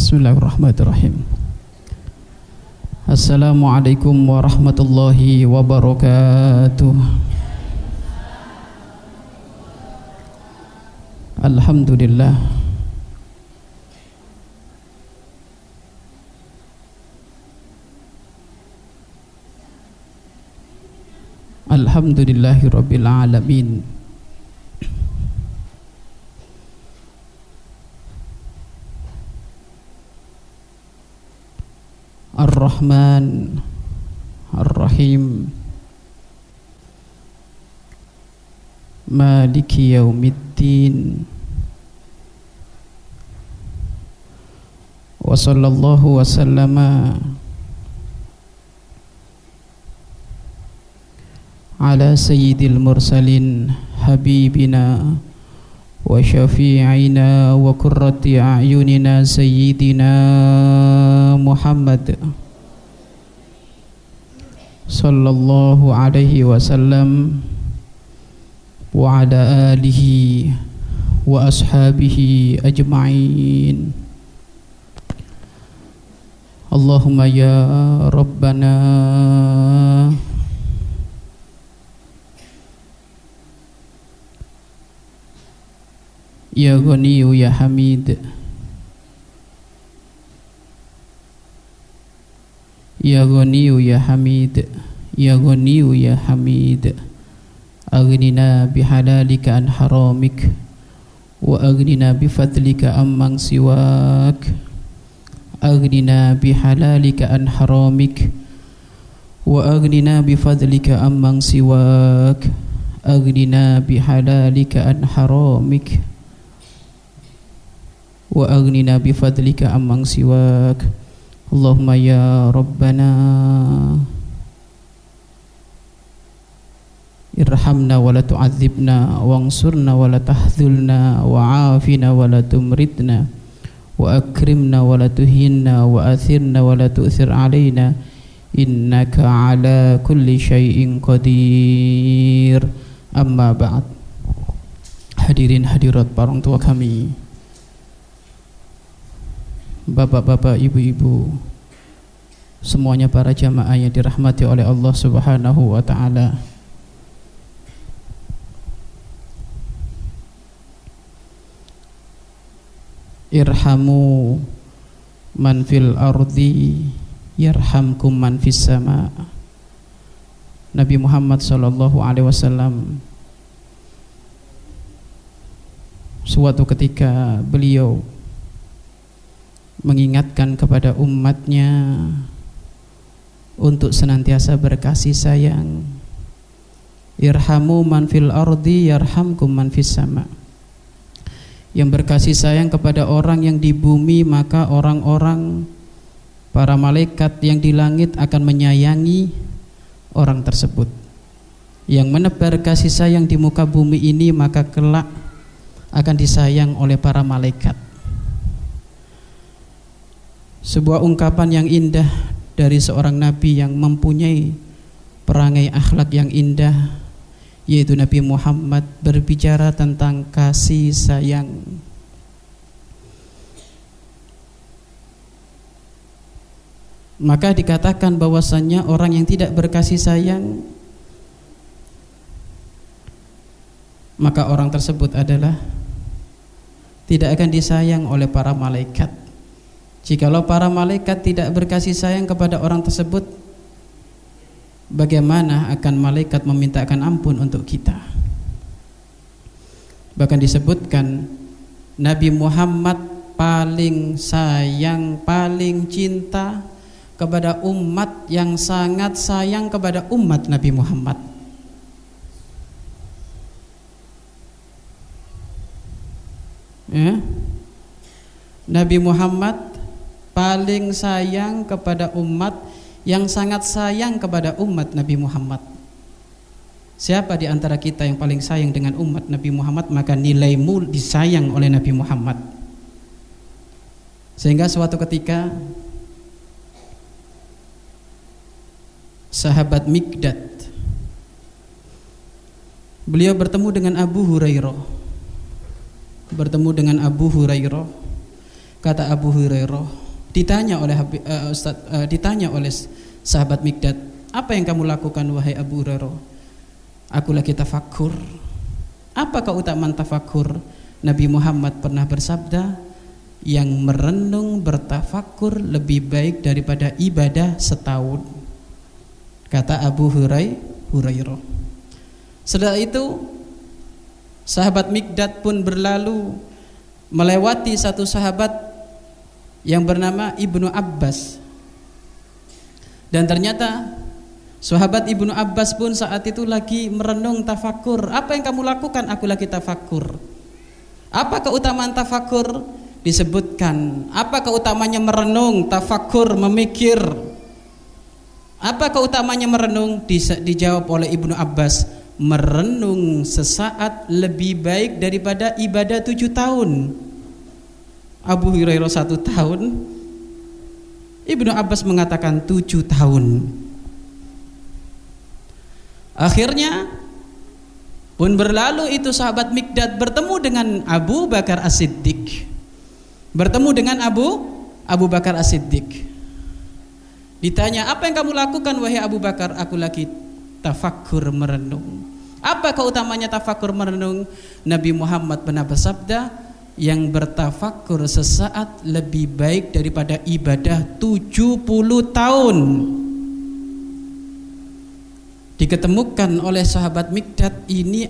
Bismillahirrahmanirrahim. Assalamualaikum warahmatullahi wabarakatuh. Alhamdulillah. Alhamdulillahi rabbil alamin. Ar-Rahman Ar-Rahim Maliki yaumiddin. Wa sallallahu wa sallama ala sayyidil mursalin habibina wa syafi'ina wa qurrati a'yunina sayyidina Muhammad sallallahu alaihi wasallam wa ala alihi wa ashabihi ajma'in. Allahumma ya Rabbana ya Ghaniyu ya Hamid, ya Ghaniyu ya Hamid, ya Ghaniyu ya Hamid, aghnina bihalalika an haramik wa aghnina bifadlika amman siwak, aghnina bihalalika an haramik wa aghnina bifadlika amman siwak, aghnina bihalalika an haramik wa aghnina bifadlika amman siwak. Allahumma ya Rabbana irhamna wa la tu'adzibna wansurna wa la tahzulna wa afina wa la tumritna wa akrimna wa la tuhinna wa athirna wa la tu'thir alaina innaka ala kulli syai'in qadir. Amma ba'd. Hadirin hadirat para orang tua kami, bapak-bapak, ibu-ibu, semuanya para jamaah yang dirahmati oleh Allah Subhanahu wa taala. Irhamu man fil ardi yarhamkum man fis sama. Nabi Muhammad sallallahu alaihi wasallam suatu ketika beliau mengingatkan kepada umatnya untuk senantiasa berkasih sayang. Irhamu man fil ardi yarhamkum man fis sama. Yang berkasih sayang kepada orang yang di bumi, maka orang-orang, para malaikat yang di langit akan menyayangi orang tersebut. Yang menebar kasih sayang di muka bumi ini, maka kelak akan disayang oleh para malaikat. Sebuah ungkapan yang indah dari seorang nabi yang mempunyai perangai akhlak yang indah, yaitu Nabi Muhammad berbicara tentang kasih sayang. Maka dikatakan bahwasannya orang yang tidak berkasih sayang, maka orang tersebut adalah tidak akan disayang oleh para malaikat. Jikalau para malaikat tidak berkasih sayang kepada orang tersebut, bagaimana akan malaikat memintakan ampun untuk kita? Bahkan disebutkan Nabi Muhammad paling sayang, paling cinta kepada umat yang sangat sayang kepada umat Nabi Muhammad. Ya? Nabi Muhammad paling sayang kepada umat yang sangat sayang kepada umat Nabi Muhammad. Siapa di antara kita yang paling sayang dengan umat Nabi Muhammad, maka nilaimu disayang oleh Nabi Muhammad. Sehingga suatu ketika sahabat Mikdad, beliau bertemu dengan Abu Hurairah. Kata Abu Hurairah, ditanya oleh sahabat Mikdad, apa yang kamu lakukan wahai Abu Hurairah? Aku lagi tafakkur. Apa keutamaan tafakkur? Nabi Muhammad pernah bersabda, yang merenung bertafakkur lebih baik daripada ibadah setahun. Kata Abu Hurairah. Setelah itu sahabat Mikdad pun berlalu melewati satu sahabat yang bernama Ibnu Abbas. Dan ternyata sahabat Ibnu Abbas pun saat itu lagi merenung tafakkur. Apa yang kamu lakukan? Aku lagi tafakkur. Apa keutamaan tafakkur? Disebutkan. Apa keutamanya merenung, tafakkur, memikir? Apa keutamanya merenung? Dijawab oleh Ibnu Abbas, merenung sesaat lebih baik daripada ibadah 7 tahun. Abu Hurairah 1 tahun, Ibnu Abbas mengatakan 7 tahun. Akhirnya pun berlalu itu sahabat Mikdad bertemu dengan Abu Bakar As-Siddiq. Bertemu dengan Abu Bakar As-Siddiq. Ditanya, apa yang kamu lakukan wahai Abu Bakar? Aku lagi tafakkur, merenung. Apa keutamanya tafakkur, merenung? Nabi Muhammad pernah bersabda, yang bertafakkur sesaat lebih baik daripada ibadah 70 tahun. Diketemukan oleh sahabat Mikdad ini,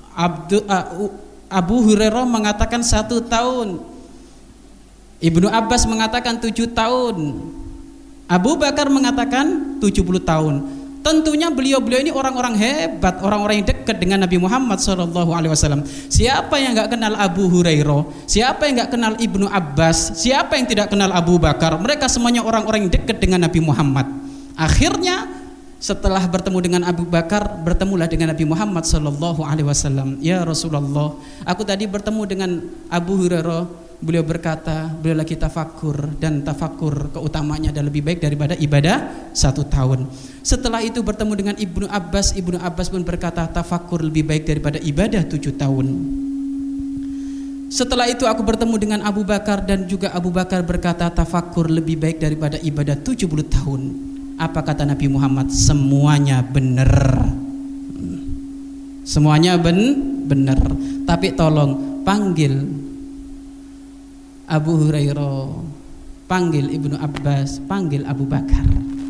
Abu Hurairah mengatakan 1 tahun, Ibnu Abbas mengatakan 7 tahun, Abu Bakar mengatakan 70 tahun. Tentunya beliau-beliau ini orang-orang hebat, orang-orang yang dekat dengan Nabi Muhammad SAW. Siapa yang nggak kenal Abu Hurairah? Siapa yang nggak kenal Ibnu Abbas? Siapa yang tidak kenal Abu Bakar? Mereka semuanya orang-orang yang dekat dengan Nabi Muhammad. Akhirnya setelah bertemu dengan Abu Bakar, bertemulah dengan Nabi Muhammad SAW. Ya Rasulullah, aku tadi bertemu dengan Abu Hurairah. Beliau berkata, beliau lagi tafakkur, dan tafakkur keutamanya adalah lebih baik daripada ibadah 1 tahun. Setelah itu bertemu dengan Ibnu Abbas. Ibnu Abbas pun berkata, tafakkur lebih baik daripada ibadah 7 tahun. Setelah itu aku bertemu dengan Abu Bakar, dan juga Abu Bakar berkata, tafakkur lebih baik daripada ibadah 70 tahun. Apa kata Nabi Muhammad? Semuanya benar. Semuanya benar. Tapi tolong panggil Abu Hurairah, panggil Ibnu Abbas, panggil Abu Bakar.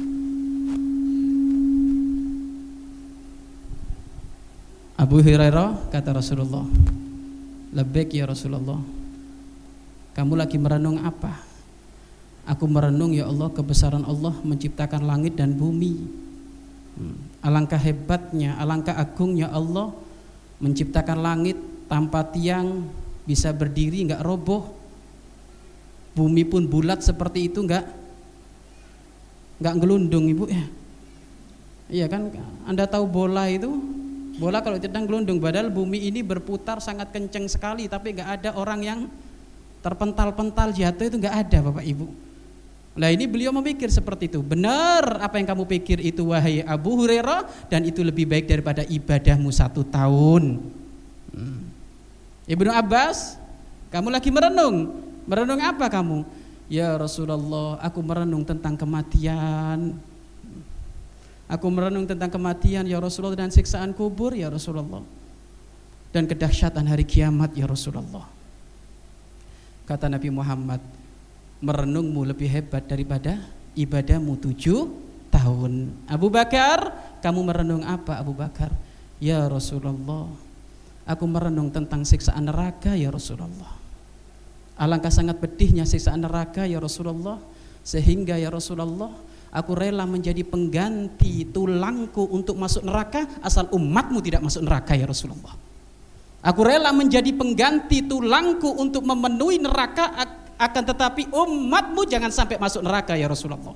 Abu Hurairah kata Rasulullah, labbaik ya Rasulullah. Kamu lagi merenung apa? Aku merenung ya Allah kebesaran Allah menciptakan langit dan bumi. Alangkah hebatnya, alangkah agungnya Allah menciptakan langit tanpa tiang, bisa berdiri enggak roboh. Bumi pun bulat seperti itu, enggak gelundung ibu ya. Iya kan, Anda tahu bola itu, bola kalau sedang gelundung, padahal bumi ini berputar sangat kencang sekali, tapi enggak ada orang yang terpental-pental jatuh, itu enggak ada Bapak Ibu. Nah ini beliau memikir seperti itu. Benar apa yang kamu pikir itu wahai Abu Hurairah, dan itu lebih baik daripada ibadahmu 1 tahun. Ibnu Abbas, kamu lagi merenung. Merenung apa kamu? Ya Rasulullah, aku merenung tentang kematian. Aku merenung tentang kematian ya Rasulullah, dan siksaan kubur ya Rasulullah, dan kedahsyatan hari kiamat ya Rasulullah. Kata Nabi Muhammad, merenungmu lebih hebat daripada ibadahmu 7 tahun. Abu Bakar, kamu merenung apa Abu Bakar? Ya Rasulullah, aku merenung tentang siksaan neraka ya Rasulullah. Alangkah sangat pedihnya siksaan neraka ya Rasulullah, sehingga ya Rasulullah, aku rela menjadi pengganti tulangku untuk masuk neraka asal umatmu tidak masuk neraka ya Rasulullah. Aku rela menjadi pengganti tulangku untuk memenuhi neraka, akan tetapi umatmu jangan sampai masuk neraka ya Rasulullah.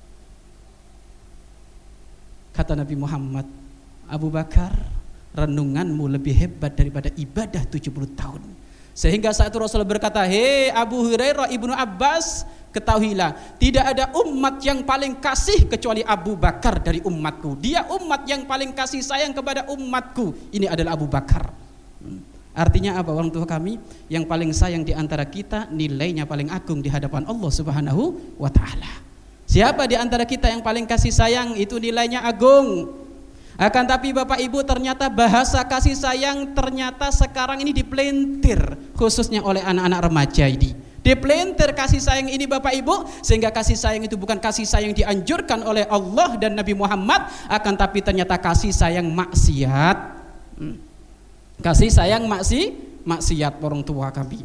Kata Nabi Muhammad, Abu Bakar, renunganmu lebih hebat daripada ibadah 70 tahun. Sehingga saat itu Rasulullah berkata, hei Abu Hurairah, Ibnu Abbas, ketahuilah tidak ada umat yang paling kasih kecuali Abu Bakar dari umatku. Dia umat yang paling kasih sayang kepada umatku. Ini adalah Abu Bakar. Artinya apa orang tua kami? Yang paling sayang di antara kita nilainya paling agung di hadapan Allah Subhanahu wa taala. Siapa di antara kita yang paling kasih sayang itu nilainya agung. Akan tapi Bapak Ibu ternyata bahasa kasih sayang ternyata sekarang ini dipelintir khususnya oleh anak-anak remaja ini. Dipelintir kasih sayang ini Bapak Ibu, sehingga kasih sayang itu bukan kasih sayang dianjurkan oleh Allah dan Nabi Muhammad, akan tapi ternyata kasih sayang maksiat. Kasih sayang maksiat orang tua kami.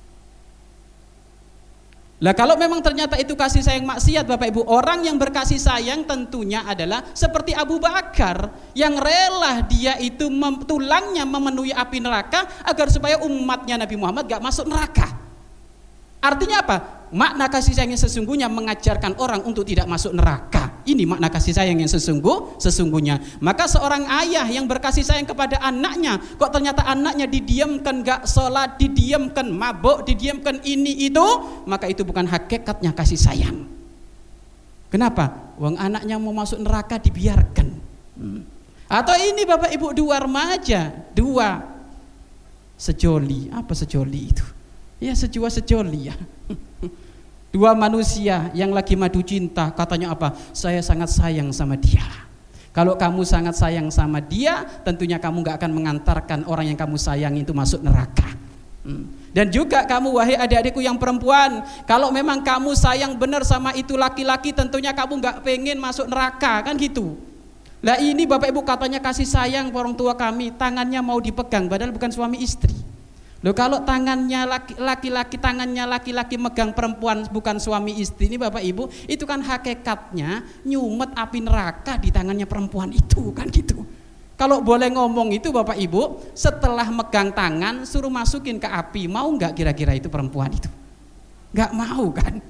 Lah kalau memang ternyata itu kasih sayang maksiat Bapak Ibu, orang yang berkasih sayang tentunya adalah seperti Abu Bakar yang rela dia itu tulangnya memenuhi api neraka agar supaya umatnya Nabi Muhammad gak masuk neraka. Artinya apa? Makna kasih sayang yang sesungguhnya mengajarkan orang untuk tidak masuk neraka. Ini makna kasih sayang yang sesungguhnya. Maka seorang ayah yang berkasih sayang kepada anaknya, kok ternyata anaknya didiamkan, gak sholat, didiamkan, mabuk, didiamkan ini itu, maka itu bukan hakikatnya kasih sayang. Kenapa? Wong anaknya mau masuk neraka dibiarkan. Atau ini Bapak Ibu dua remaja, dua sejoli. Apa sejoli itu? Ya sejoli ya. Dua manusia yang lagi madu cinta, katanya apa? Saya sangat sayang sama dia. Kalau kamu sangat sayang sama dia, tentunya kamu gak akan mengantarkan orang yang kamu sayang itu masuk neraka. Dan juga kamu wahai adik-adikku yang perempuan, kalau memang kamu sayang benar sama itu laki-laki, tentunya kamu gak pengen masuk neraka, kan gitu. Lah ini Bapak Ibu katanya kasih sayang orang tua kami, tangannya mau dipegang padahal bukan suami istri. Loh kalau tangannya laki-laki megang perempuan bukan suami istri, ini Bapak Ibu, itu kan hakikatnya nyumet api neraka di tangannya perempuan itu, kan gitu. Kalau boleh ngomong itu Bapak Ibu, setelah megang tangan suruh masukin ke api, mau nggak kira-kira itu perempuan itu? Nggak mau kan?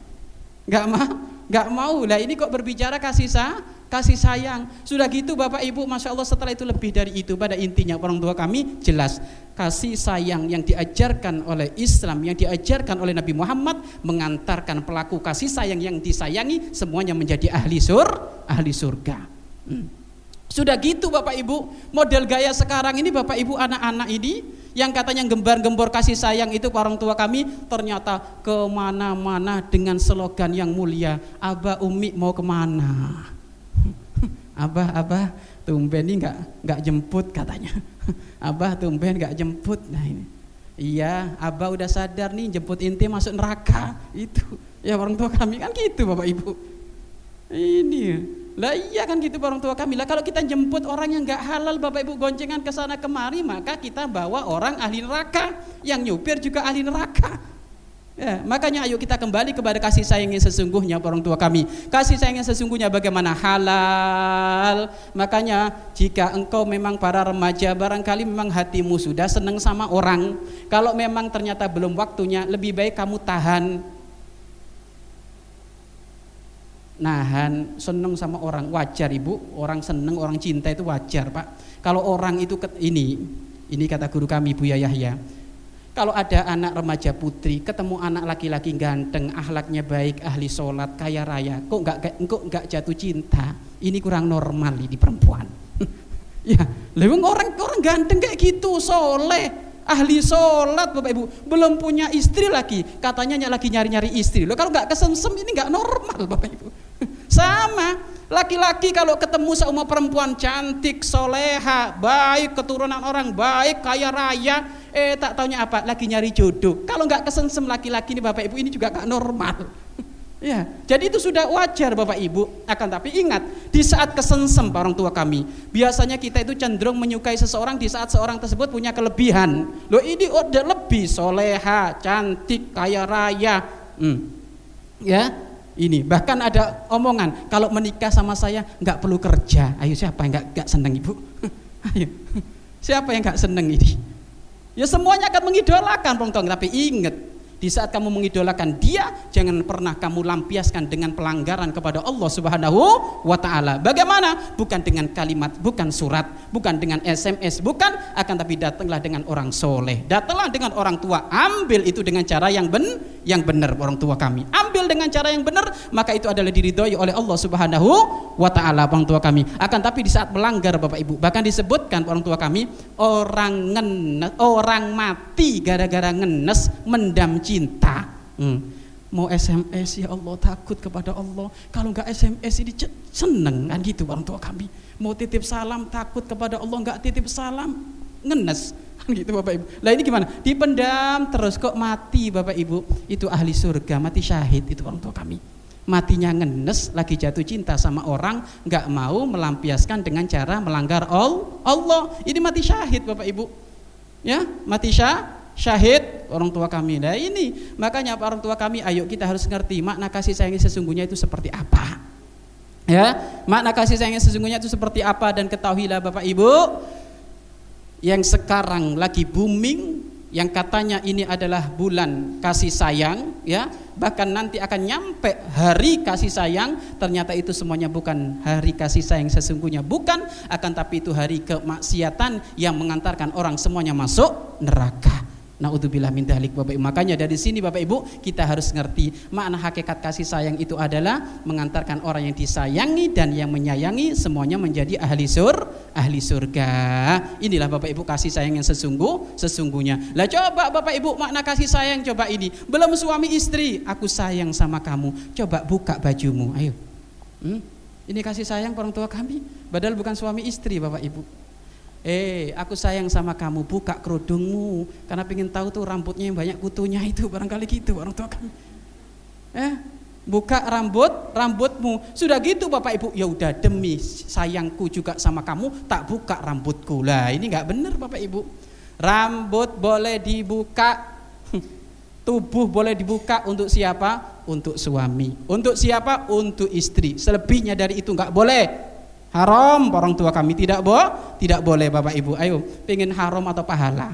Nggak mau. Lah ini kok berbicara kasih sayang. Sudah gitu Bapak Ibu, Masya Allah setelah itu lebih dari itu. Pada intinya orang tua kami jelas kasih sayang yang diajarkan oleh Islam, yang diajarkan oleh Nabi Muhammad, mengantarkan pelaku kasih sayang yang disayangi semuanya menjadi ahli surga. Sudah gitu Bapak Ibu, model gaya sekarang ini Bapak Ibu, anak-anak ini yang katanya gembar-gembor kasih sayang itu orang tua kami, ternyata kemana-mana dengan slogan yang mulia, Abah Umi mau kemana? Abah tumben ini nggak jemput katanya. Abah tumben nggak jemput. Nah ini, iya Abah udah sadar nih jemput inti masuk neraka itu. Ya orang tua kami kan gitu Bapak Ibu. Ini lah iya kan gitu orang tua kami. Lah kalau kita jemput orang yang nggak halal Bapak Ibu, goncengan ke sana kemari, maka kita bawa orang ahli neraka, yang nyupir juga ahli neraka. Ya, makanya ayo kita kembali kepada kasih sayang yang sesungguhnya orang tua kami. Kasih sayang yang sesungguhnya bagaimana? Halal. Makanya jika engkau memang para remaja barangkali memang hatimu sudah senang sama orang, kalau memang ternyata belum waktunya, lebih baik kamu nahan seneng sama orang. Wajar Ibu, orang seneng, orang cinta itu wajar Pak. Kalau orang itu ini kata guru kami Buya Yahya, kalau ada anak remaja putri ketemu anak laki-laki ganteng, akhlaknya baik, ahli sholat, kaya raya, kok nggak jatuh cinta? Ini kurang normal di perempuan. Ya, leweng orang ganteng kayak gitu, soleh, ahli sholat Bapak Ibu, belum punya istri lagi, katanya lagi nyari-nyari istri. Loh kalau nggak kesemsem ini nggak normal Bapak Ibu. Sama laki-laki kalau ketemu sama perempuan cantik, soleha, baik, keturunan orang baik, kaya raya, tak taunya apa? Lagi nyari jodoh. Kalau nggak kesensem laki-laki ini Bapak Ibu, ini juga nggak normal. Ya, jadi itu sudah wajar Bapak Ibu. Akan tapi ingat, di saat kesensem orang tua kami, biasanya kita itu cenderung menyukai seseorang di saat seorang tersebut punya kelebihan. Loh ini udah lebih soleha, cantik, kaya raya. Ya. Ini bahkan ada omongan kalau menikah sama saya nggak perlu kerja. Ayo siapa yang nggak seneng Ibu? Ayo siapa yang nggak seneng ini? Ya semuanya akan mengidolakan Tapi ingat, Di saat kamu mengidolakan dia, jangan pernah kamu lampiaskan dengan pelanggaran kepada Allah Subhanahu wa Ta'ala. Bagaimana? Bukan dengan kalimat, bukan surat, bukan dengan SMS, bukan, akan tapi datanglah dengan orang soleh, datanglah dengan orang tua. Ambil itu dengan cara yang benar, orang tua kami. Ambil dengan cara yang benar, maka itu adalah diridhoi oleh Allah Subhanahu wa Ta'ala, orang tua kami. Akan tapi di saat melanggar Bapak Ibu, bahkan disebutkan orang tua kami, orang mati gara-gara ngenes mendam cinta. Mau SMS, ya Allah takut kepada Allah, kalau nggak SMS ini seneng kan gitu orang tua kami. Mau titip salam takut kepada Allah, nggak titip salam ngenes kan gitu Bapak Ibu. Lah ini gimana? Dipendam terus kok mati Bapak Ibu. Itu ahli surga, mati syahid itu orang tua kami. Matinya ngenes, lagi jatuh cinta sama orang, nggak mau melampiaskan dengan cara melanggar Allah. Ini mati syahid Bapak Ibu. Ya, mati syahid orang tua kami. Nah ini makanya orang tua kami, ayo kita harus ngerti makna kasih sayang sesungguhnya itu seperti apa. Ya, makna kasih sayang sesungguhnya itu seperti apa, dan ketahuilah Bapak Ibu, yang sekarang lagi booming, yang katanya ini adalah bulan kasih sayang, ya, bahkan nanti akan nyampe hari kasih sayang, ternyata itu semuanya bukan hari kasih sayang sesungguhnya, bukan, akan tapi itu hari kemaksiatan yang mengantarkan orang semuanya masuk neraka. Naudzubillah min dzalik Bapak Ibu. Makanya dari sini Bapak Ibu kita harus ngerti makna hakikat kasih sayang itu adalah mengantarkan orang yang disayangi dan yang menyayangi semuanya menjadi ahli surga. Inilah Bapak Ibu kasih sayang yang sesungguhnya. Lah coba Bapak Ibu makna kasih sayang coba ini. Belum suami istri, aku sayang sama kamu. Coba buka bajumu, ayo. Ini kasih sayang orang tua kami. Padahal bukan suami istri Bapak Ibu. Aku sayang sama kamu, buka kerudungmu karena pengen tahu tuh rambutnya yang banyak kutunya itu, barangkali gitu orang tua kami. Buka rambutmu. Sudah gitu Bapak Ibu, ya udah demi sayangku juga sama kamu tak buka rambutku. Lah ini nggak benar Bapak Ibu. Rambut boleh dibuka, tubuh boleh dibuka untuk siapa? Untuk suami. Untuk siapa? Untuk istri. Selebihnya dari itu nggak boleh. Haram orang tua kami, tidak boleh Bapak Ibu. Ayo, pengen haram atau pahala?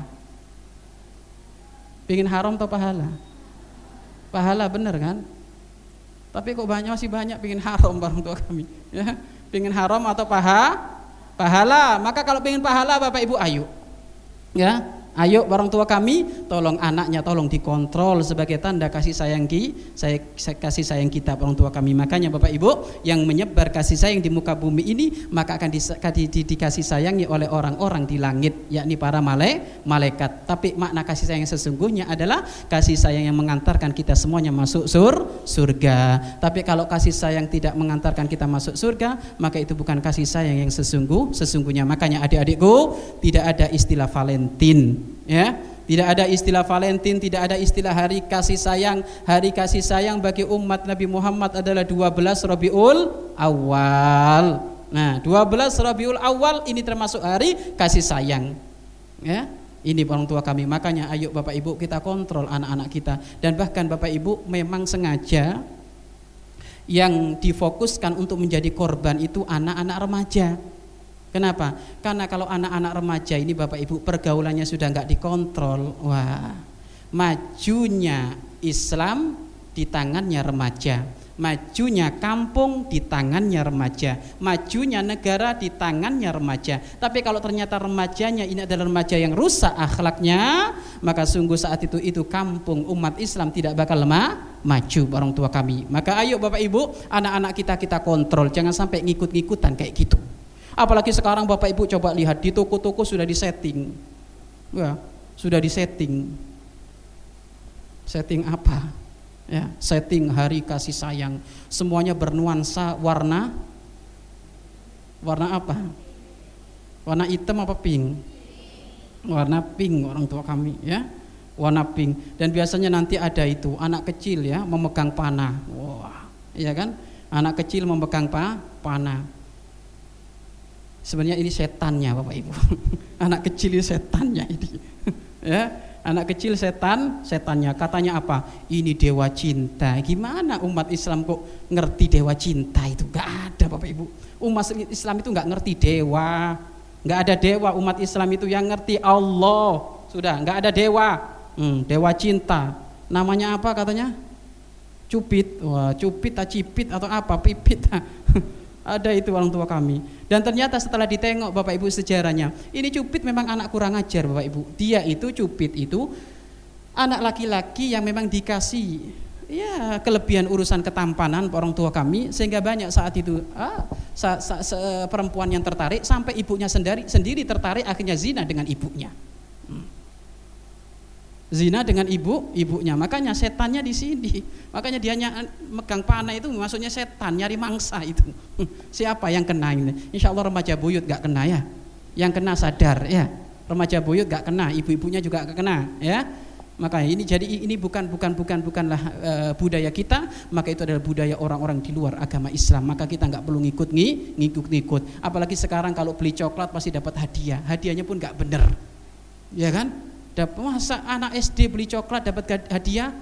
Pengen haram atau pahala? Pahala bener kan? Tapi kok masih banyak pengen haram orang tua kami, ya. Pengen haram atau pahala? Maka kalau pengen pahala Bapak Ibu ayo. Ya. Ayo orang tua kami, tolong anaknya tolong dikontrol sebagai tanda kasih sayang kasih sayang kita orang tua kami. Makanya Bapak Ibu yang menyebar kasih sayang di muka bumi ini maka akan dikasih sayangi oleh orang-orang di langit, yakni para malaikat. Tapi makna kasih sayang yang sesungguhnya adalah kasih sayang yang mengantarkan kita semuanya masuk surga. Tapi kalau kasih sayang tidak mengantarkan kita masuk surga, maka itu bukan kasih sayang yang sesungguhnya. Makanya adik-adikku, tidak ada istilah Valentine. Ya, tidak ada istilah Valentine, tidak ada istilah hari kasih sayang. Hari kasih sayang bagi umat Nabi Muhammad adalah 12 Rabiul Awal. Nah, 12 Rabiul Awal ini termasuk hari kasih sayang. Ya, ini orang tua kami. Makanya ayo Bapak Ibu kita kontrol anak-anak kita. Dan bahkan Bapak Ibu memang sengaja yang difokuskan untuk menjadi korban itu anak-anak remaja. Kenapa? Karena kalau anak-anak remaja ini Bapak Ibu pergaulannya sudah nggak dikontrol, wah, majunya Islam di tangannya remaja, majunya kampung di tangannya remaja, majunya negara di tangannya remaja. Tapi kalau ternyata remajanya ini adalah remaja yang rusak akhlaknya, maka sungguh saat itu kampung umat Islam tidak bakal maju orang tua kami. Maka ayo Bapak Ibu, anak-anak kita kontrol, jangan sampai ngikut-ngikutan kayak gitu. Apalagi sekarang Bapak Ibu coba lihat di toko-toko sudah disetting. Ya, sudah disetting. Setting apa? Ya, setting hari kasih sayang. Semuanya bernuansa warna apa? Warna hitam apa pink? Warna pink orang tua kami, ya. Warna pink. Dan biasanya nanti ada itu anak kecil ya memegang panah. Wah, iya kan? Anak kecil memegang panah. Sebenarnya ini setannya Bapak Ibu. Anak kecil ini setannya ini. Ya, anak kecil setannya. Katanya apa? Ini dewa cinta. Gimana umat Islam kok ngerti dewa cinta itu? Gak ada Bapak Ibu. Umat Islam itu gak ngerti dewa. Gak ada dewa. Umat Islam itu yang ngerti Allah. Sudah, gak ada dewa. Dewa cinta. namanya apa katanya? Cupit. Wah, cupit, cipit atau apa? Pipit. Ada itu orang tua kami. Dan ternyata setelah ditengok Bapak Ibu sejarahnya, ini Cupit memang anak kurang ajar Bapak Ibu. Dia itu Cupit itu anak laki-laki yang memang dikasih ya kelebihan urusan ketampanan orang tua kami, sehingga banyak saat itu perempuan yang tertarik, sampai ibunya sendiri tertarik, akhirnya zina dengan ibunya. Zina dengan ibunya, makanya setannya di sini. Makanya dia megang panah itu maksudnya setan, nyari mangsa itu. Siapa yang kena ini? Insya Allah remaja buyut gak kena ya. Yang kena sadar ya. Remaja buyut gak kena, ibu-ibunya juga gak kena ya. Makanya ini jadi ini bukanlah budaya kita, maka itu adalah budaya orang-orang di luar agama Islam. Maka kita nggak perlu ngikut. Apalagi sekarang kalau beli coklat pasti dapat hadiah, hadiahnya pun nggak bener, ya kan? Masa anak SD beli coklat dapat hadiah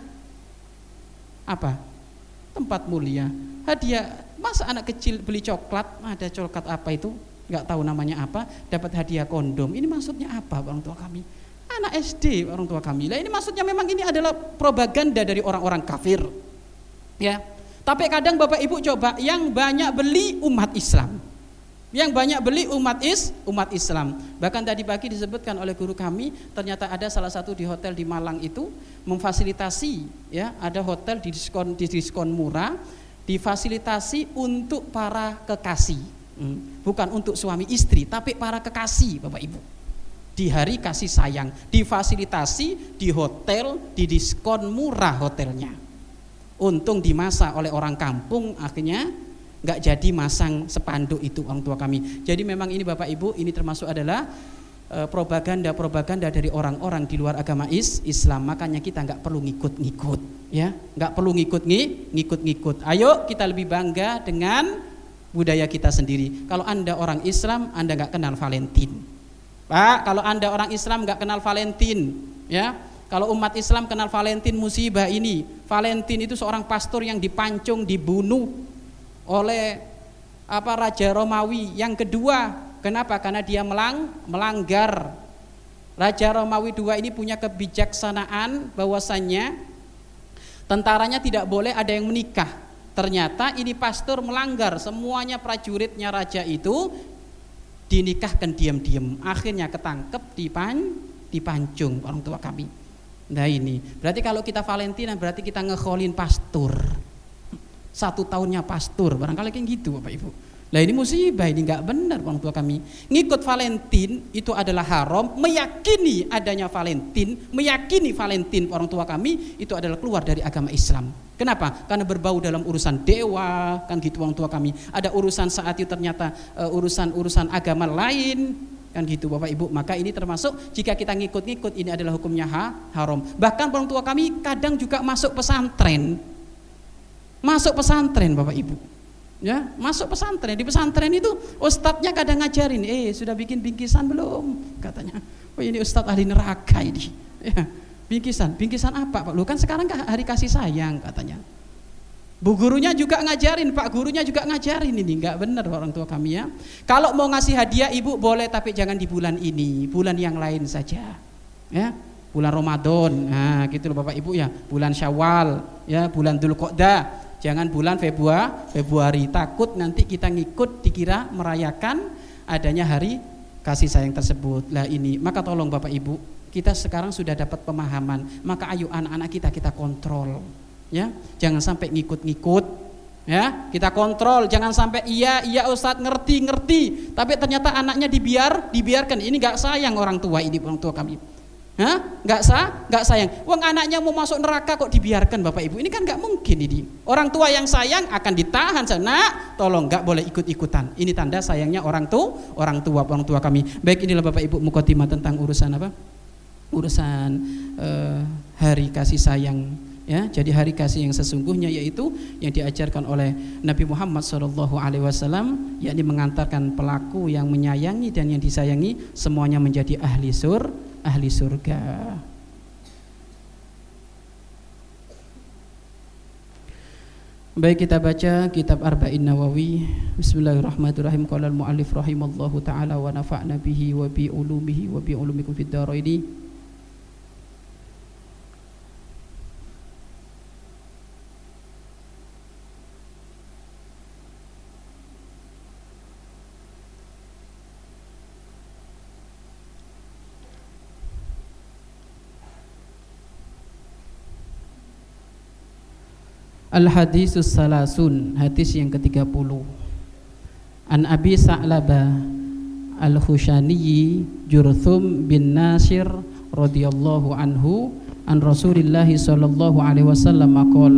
apa? Tempat mulia. Hadiah, masa anak kecil beli coklat, ada coklat apa itu? Nggak tahu namanya apa, dapat hadiah kondom. Ini maksudnya apa orang tua kami? Anak SD orang tua kami. Lah ini maksudnya memang ini adalah propaganda dari orang-orang kafir. Ya. Tapi kadang Bapak Ibu coba yang banyak beli umat Islam. Yang banyak beli umat Islam. Bahkan tadi pagi disebutkan oleh guru kami, ternyata ada salah satu di hotel di Malang itu memfasilitasi ya, ada hotel di diskon murah, difasilitasi untuk para kekasih. Bukan untuk suami istri, tapi para kekasih Bapak Ibu. Di hari kasih sayang, difasilitasi di hotel, di diskon murah hotelnya. Untung dimasak oleh orang kampung, akhirnya nggak jadi masang spanduk itu orang tua kami. Jadi memang ini Bapak Ibu, ini termasuk adalah propaganda dari orang-orang di luar agama Islam. Makanya kita nggak perlu ngikut-ngikut, ya, nggak perlu ngikut-ngikut. Ayo kita lebih bangga dengan budaya kita sendiri. Kalau Anda orang Islam, Anda nggak kenal Valentine. Pak, kalau Anda orang Islam nggak kenal Valentine, ya. Kalau umat Islam kenal Valentine, musibah ini. Valentine itu seorang pastor yang dipancung, dibunuh oleh Raja Romawi yang kedua. Kenapa? Karena dia melanggar. Raja Romawi II ini punya kebijaksanaan bahwasannya tentaranya tidak boleh ada yang menikah. Ternyata ini pastor melanggar, semuanya prajuritnya raja itu dinikahkan diam-diam, akhirnya ketangkep, dipancung orang tua kami. Nah ini berarti kalau kita Valentine berarti kita ngekholin pastor, 1 tahunnya pastor, barangkali kayak gitu Bapak Ibu. Nah ini musibah, ini nggak benar orang tua kami. Ngikut Valentine itu adalah haram, meyakini adanya Valentine, meyakini Valentine orang tua kami itu adalah keluar dari agama Islam. Kenapa? Karena berbau dalam urusan dewa, kan gitu orang tua kami. Ada urusan saat itu ternyata urusan agama lain, kan gitu Bapak Ibu. Maka ini termasuk jika kita ngikut-ngikut, ini adalah hukumnya haram. Bahkan orang tua kami kadang juga masuk pesantren. Masuk pesantren Bapak Ibu. Ya, masuk pesantren. Di pesantren itu ustadznya kadang ngajarin, sudah bikin bingkisan belum? Katanya. Oh ini ustadz ahli neraka ini. Ya. Bingkisan apa Pak? Lu kan sekarang hari kasih sayang katanya. Bu gurunya juga ngajarin, Pak gurunya juga ngajarin, ini enggak benar orang tua kami ya. Kalau mau ngasih hadiah Ibu boleh, tapi jangan di bulan ini, bulan yang lain saja. Ya, bulan Ramadan. Nah, gitu loh Bapak Ibu ya. Bulan Syawal, ya, bulan Dzulqa'dah. Jangan bulan Februari. Takut nanti kita ngikut dikira merayakan adanya hari kasih sayang tersebut. Lah ini, maka tolong Bapak Ibu, kita sekarang sudah dapat pemahaman, maka ayo anak-anak kita kontrol, ya, jangan sampai ngikut-ngikut, ya, kita kontrol, jangan sampai iya Ustadz ngerti, tapi ternyata anaknya dibiarkan, ini nggak sayang orang tua kami, nggak sayang, wong anaknya mau masuk neraka kok dibiarkan Bapak Ibu, ini kan nggak mungkin ini, orang tua yang sayang akan ditahan, nak, tolong nggak boleh ikut-ikutan, ini tanda sayangnya orang tua kami. Baik, inilah Bapak Ibu mukadimah tentang urusan hari kasih sayang, ya. Jadi hari kasih yang sesungguhnya yaitu yang diajarkan oleh Nabi Muhammad SAW, yakni mengantarkan pelaku yang menyayangi dan yang disayangi semuanya menjadi ahli surga. Baik, kita baca kitab Arba'in Nawawi. Bismillahirrahmanirrahim. Qala al-mu'allif rahimallahu ta'ala wa nafa'na bihi wa bi ulumihi wa bi ulumikum fid dharaini. Al-Hadisus Salasun, hadis yang ke-30. An Abi Sa'labah Al-Khushani Jurthum bin Nasir radhiyallahu anhu an Rasulillah sallallahu alaihi wasallam qol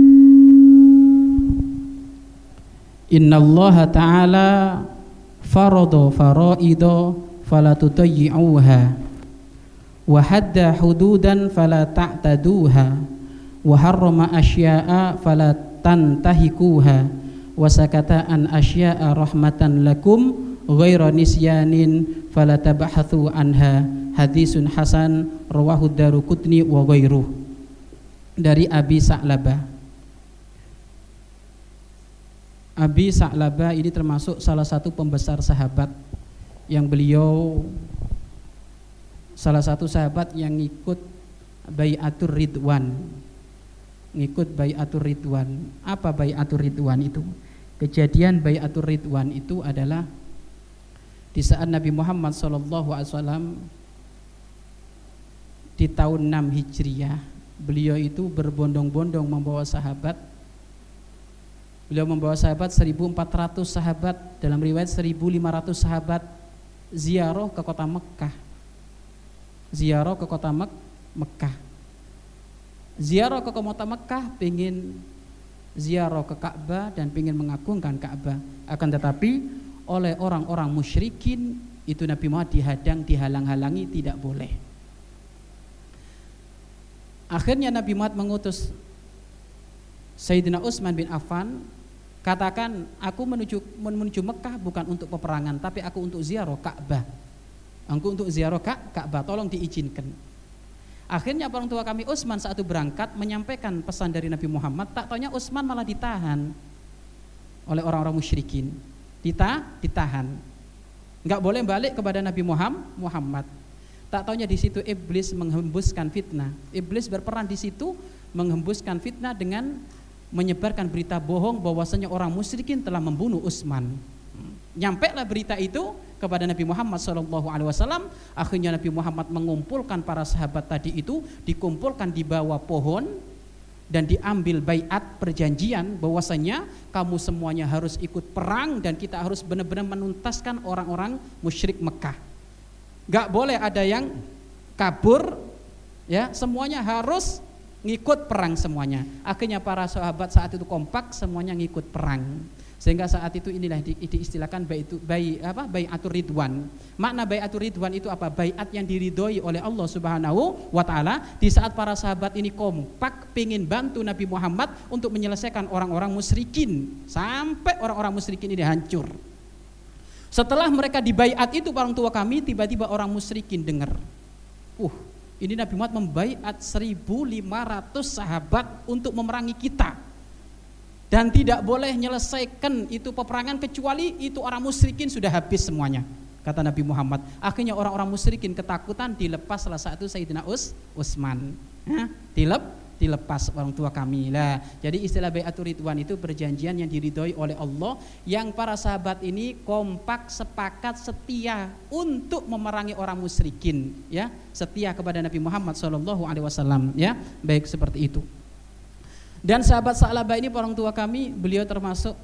Inna Allah ta'ala farada fara'ida fala tutayyi'uha wa hadda hududan fala ta'taduha wa harrama asya'a fala tantahikuha wa sakata an asya'a rahmatan lakum ghaira nisyanin fala tabahathu anha. Hadisun hasan rawahu Daruqutni wa ghairuh. Dari Abi Sa'labah. Abi Sa'labah ini termasuk salah satu pembesar sahabat yang beliau salah satu sahabat yang ngikut Bai'atur Ridwan. Ngikut Bai'atur Ridwan. Apa Bai'atur Ridwan itu? Kejadian Bai'atur Ridwan itu adalah di saat Nabi Muhammad SAW di tahun 6 Hijriah, beliau itu berbondong-bondong membawa sahabat. Beliau membawa sahabat 1.400 sahabat, dalam riwayat 1.500 sahabat ziarah ke kota Mekkah. Ziarah ke kota Mekkah. Ziarah ke kota Mekkah, pengen ziarah ke Ka'bah dan pengen mengagungkan Ka'bah. Akan tetapi oleh orang-orang musyrikin itu Nabi Muhammad dihadang, dihalang-halangi, tidak boleh. Akhirnya Nabi Muhammad mengutus Sayyidina Utsman bin Affan, katakan aku menuju Mekkah bukan untuk peperangan, tapi aku untuk ziarah Ka'bah. Aku untuk ziarah Ka'bah, tolong diizinkan. Akhirnya orang tua kami Utsman saat itu berangkat menyampaikan pesan dari Nabi Muhammad, tak taunya Utsman malah ditahan oleh orang-orang musyrikin. Ditahan. Enggak boleh balik kepada Nabi Muhammad. Tak taunya di situ iblis menghembuskan fitnah. Iblis berperan di situ menghembuskan fitnah dengan menyebarkan berita bohong bahwasanya orang musyrikin telah membunuh Utsman. Nyampailah berita itu kepada Nabi Muhammad SAW. Akhirnya Nabi Muhammad mengumpulkan para sahabat tadi itu, dikumpulkan di bawah pohon dan diambil baiat perjanjian bahwasanya kamu semuanya harus ikut perang dan kita harus benar-benar menuntaskan orang-orang musyrik Mekah. Gak boleh ada yang kabur, ya, semuanya harus ngikut perang semuanya. Akhirnya para sahabat saat itu kompak, semuanya ngikut perang. Sehingga saat itu inilah diistilahkan Bai'atur Ridwan. Makna Bai'atur Ridwan itu apa? Bai'at yang diridhoi oleh Allah Subhanahu wa taala di saat para sahabat ini kompak pengin bantu Nabi Muhammad untuk menyelesaikan orang-orang musyrikin sampai orang-orang musyrikin ini hancur. Setelah mereka dibaiat itu orang tua kami, tiba-tiba orang musyrikin dengar. Ini Nabi Muhammad membaiat 1.500 sahabat untuk memerangi kita. Dan tidak boleh menyelesaikan itu peperangan kecuali itu orang musyrikin sudah habis semuanya, kata Nabi Muhammad. Akhirnya orang-orang musyrikin ketakutan, dilepas salah satu Sayyidina Utsman. Dilepas orang tua kami lah. Jadi istilah Bai'atur Ridwan itu perjanjian yang diridhoi oleh Allah, yang para sahabat ini kompak sepakat setia untuk memerangi orang musyrikin, ya, setia kepada Nabi Muhammad SAW, ya, baik seperti itu. Dan sahabat Sa'labah ini orang tua kami, beliau termasuk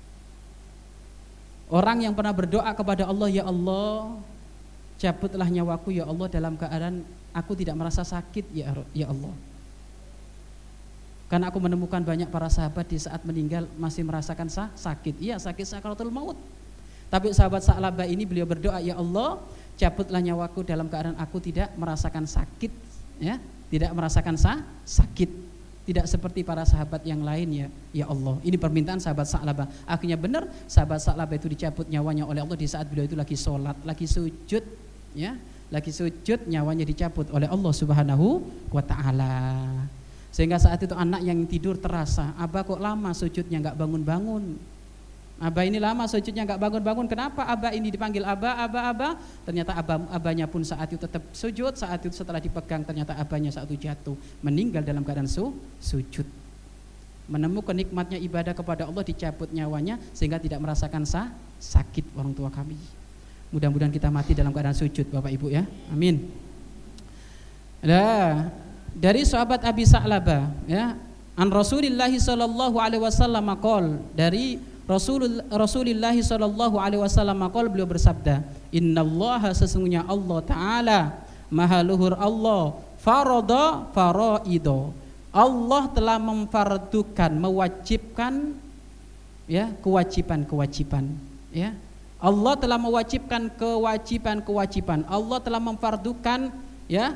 orang yang pernah berdoa kepada Allah, ya Allah, cabutlah nyawaku ya Allah dalam keadaan aku tidak merasa sakit ya Allah. Karena aku menemukan banyak para sahabat di saat meninggal masih merasakan sakit. Iya, sakit sakaratul maut. Tapi sahabat Sa'labah ini beliau berdoa, ya Allah, cabutlah nyawaku dalam keadaan aku tidak merasakan sakit, ya, tidak merasakan sakit. Tidak seperti para sahabat yang lain, ya Allah. Ini permintaan sahabat Sa'labah. Akhirnya benar sahabat Sa'labah itu dicabut nyawanya oleh Allah di saat beliau itu lagi sholat, lagi sujud, ya, lagi sujud, nyawanya dicabut oleh Allah Subhanahu wa taala. Sehingga saat itu anak yang tidur terasa, Abah kok lama sujudnya nggak bangun-bangun. Abah ini lama sujudnya nggak bangun-bangun. Kenapa Abah ini dipanggil Abah? Ternyata abahnya pun saat itu tetap sujud. Saat itu setelah dipegang ternyata abahnya saat itu jatuh, meninggal dalam keadaan sujud. Menemukan nikmatnya ibadah kepada Allah, dicabut nyawanya sehingga tidak merasakan sakit orang tua kami. Mudah-mudahan kita mati dalam keadaan sujud, Bapak Ibu, ya. Amin. Dari sahabat Abi Sa'labah, ya, An Rasulillah sallallahu alaihi wasallam qol, dari Rasulullah sallallahu alaihi wasallam qol, beliau bersabda, innallaha, sesungguhnya Allah taala maha luhur Allah, farada faraido, Allah telah memfardukan, mewajibkan ya kewajiban-kewajiban, ya. Allah telah mewajibkan kewajiban-kewajiban. Allah telah memfardukan, ya,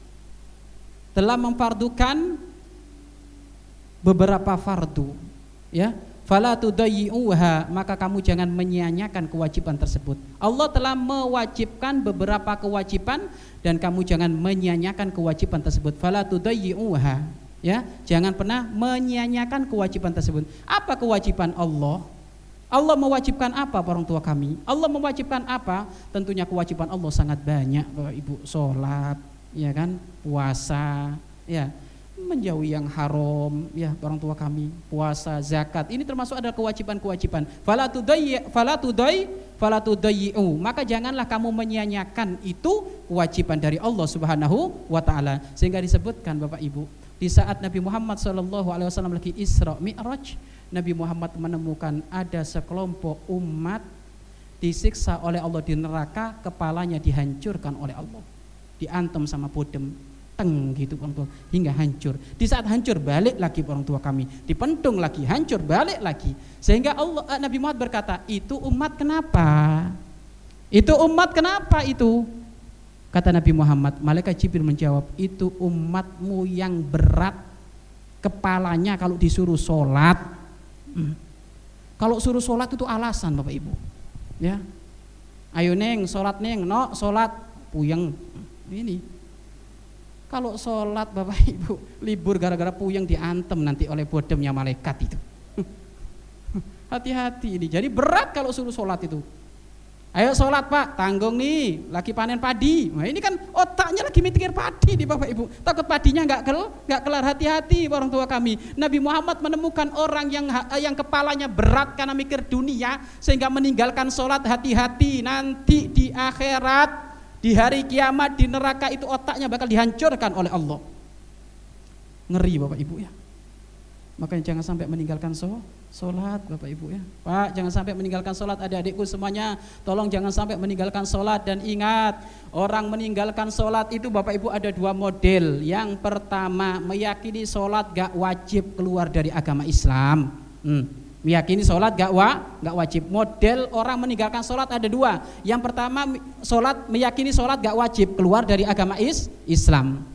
telah memfardukan beberapa fardu, ya. Fala tudayyi'uha, maka kamu jangan menyia-nyiakan kewajiban tersebut. Allah telah mewajibkan beberapa kewajiban dan kamu jangan menyia-nyiakan kewajiban tersebut. Fala tudayyi'uha, ya, jangan pernah menyia-nyiakan kewajiban tersebut. Apa kewajiban Allah? Allah mewajibkan apa orang tua kami? Allah mewajibkan apa? Tentunya kewajiban Allah sangat banyak, Bapak Ibu. Sholat, ya kan, puasa, ya, menjauhi yang haram, ya, orang tua kami, puasa, zakat, ini termasuk adalah kewajiban-kewajiban. Fala tudayyi'u, maka janganlah kamu menyia-nyiakan itu kewajiban dari Allah Subhanahu wa taala. Sehingga disebutkan Bapak Ibu, di saat Nabi Muhammad SAW lagi Isra Mi'raj, Nabi Muhammad menemukan ada sekelompok umat disiksa oleh Allah di neraka, kepalanya dihancurkan oleh Allah, diantem sama bodem, teng gitu orang tua, hingga hancur. Di saat hancur balik lagi orang tua kami, dipentung lagi, hancur balik lagi. Sehingga Nabi Muhammad berkata, itu umat kenapa? Itu umat kenapa itu? Kata Nabi Muhammad, malaikat Jibril menjawab, itu umatmu yang berat kepalanya kalau disuruh sholat. Kalau suruh sholat itu alasan Bapak Ibu, ya. Ayo neng, sholat neng, no sholat, puyeng. Ini kalau sholat Bapak Ibu libur gara-gara puyeng, diantem nanti oleh bodemnya malaikat itu. Hati-hati ini. Jadi berat kalau suruh sholat itu. Ayo sholat Pak, tanggung nih, lagi panen padi. Nah ini kan otaknya lagi mikir padi nih Bapak Ibu. Takut padinya nggak kelar, hati-hati orang tua kami. Nabi Muhammad menemukan orang yang kepalanya berat karena mikir dunia sehingga meninggalkan sholat. Hati-hati, nanti di akhirat, di hari kiamat, di neraka itu otaknya bakal dihancurkan oleh Allah. Ngeri Bapak Ibu ya. Makanya jangan sampai meninggalkan sholat Bapak Ibu ya. Pak, jangan sampai meninggalkan sholat, adik-adikku semuanya, tolong jangan sampai meninggalkan sholat. Dan ingat, orang meninggalkan sholat itu Bapak Ibu ada dua model. Yang pertama, meyakini sholat gak wajib keluar dari agama Islam. Meyakini sholat gak wajib. Model orang meninggalkan sholat ada dua. Yang pertama, meyakini sholat gak wajib keluar dari agama Islam.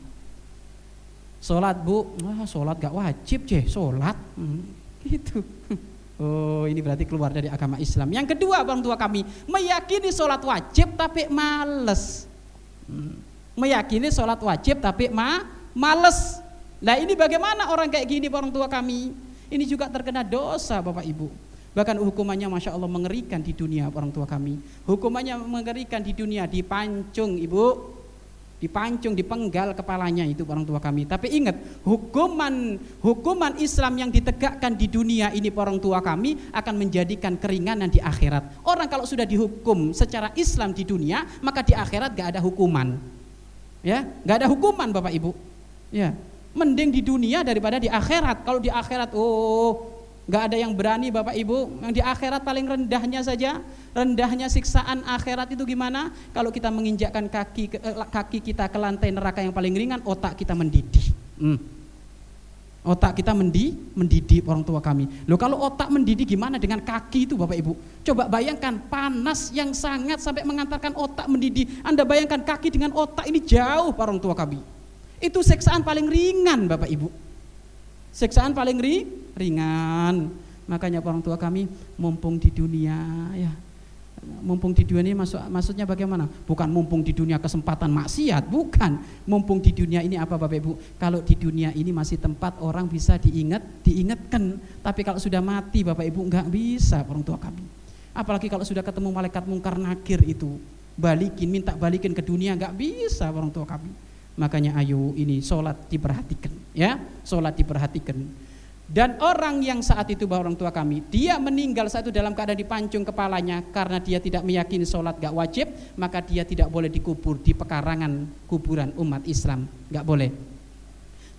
Sholat Bu, sholat gak wajib sholat, gitu. Oh ini berarti keluar dari agama Islam. Yang kedua orang tua kami, meyakini sholat wajib tapi males. Meyakini sholat wajib tapi males. Nah ini bagaimana orang kayak gini orang tua kami? Ini juga terkena dosa Bapak Ibu. Bahkan hukumannya Masya Allah mengerikan di dunia orang tua kami. Hukumannya mengerikan di dunia, dipancung Ibu. Dipancung, dipenggal kepalanya itu orang tua kami. Tapi ingat, hukuman Islam yang ditegakkan di dunia ini orang tua kami akan menjadikan keringanan di akhirat. Orang kalau sudah dihukum secara Islam di dunia, maka di akhirat gak ada hukuman. Ya, gak ada hukuman Bapak Ibu. Ya, mending di dunia daripada di akhirat. Kalau di akhirat, gak ada yang berani Bapak Ibu. Yang di akhirat paling rendahnya saja, rendahnya siksaan akhirat itu gimana? Kalau kita menginjakkan kaki kita ke lantai neraka yang paling ringan, otak kita mendidih. Otak kita mendidih orang tua kami. Loh kalau otak mendidih gimana dengan kaki itu Bapak Ibu? Coba bayangkan panas yang sangat sampai mengantarkan otak mendidih. Anda bayangkan kaki dengan otak ini jauh orang tua kami. Itu siksaan paling ringan Bapak Ibu. Siksaan paling ringan. Makanya orang tua kami mumpung di dunia ya. Mumpung di dunia ini maksudnya bagaimana? Bukan mumpung di dunia kesempatan maksiat, bukan. Mumpung di dunia ini apa Bapak Ibu? Kalau di dunia ini masih tempat orang bisa diingatkan. Tapi kalau sudah mati Bapak Ibu enggak bisa orang tua kami. Apalagi kalau sudah ketemu malaikat mungkar nakir itu, minta balikin ke dunia enggak bisa orang tua kami. Makanya ayo ini sholat diperhatikan ya, sholat diperhatikan. Dan orang yang saat itu orang tua kami, dia meninggal saat itu dalam keadaan dipancung kepalanya karena dia tidak meyakini sholat gak wajib, maka dia tidak boleh dikubur di pekarangan kuburan umat Islam, gak boleh.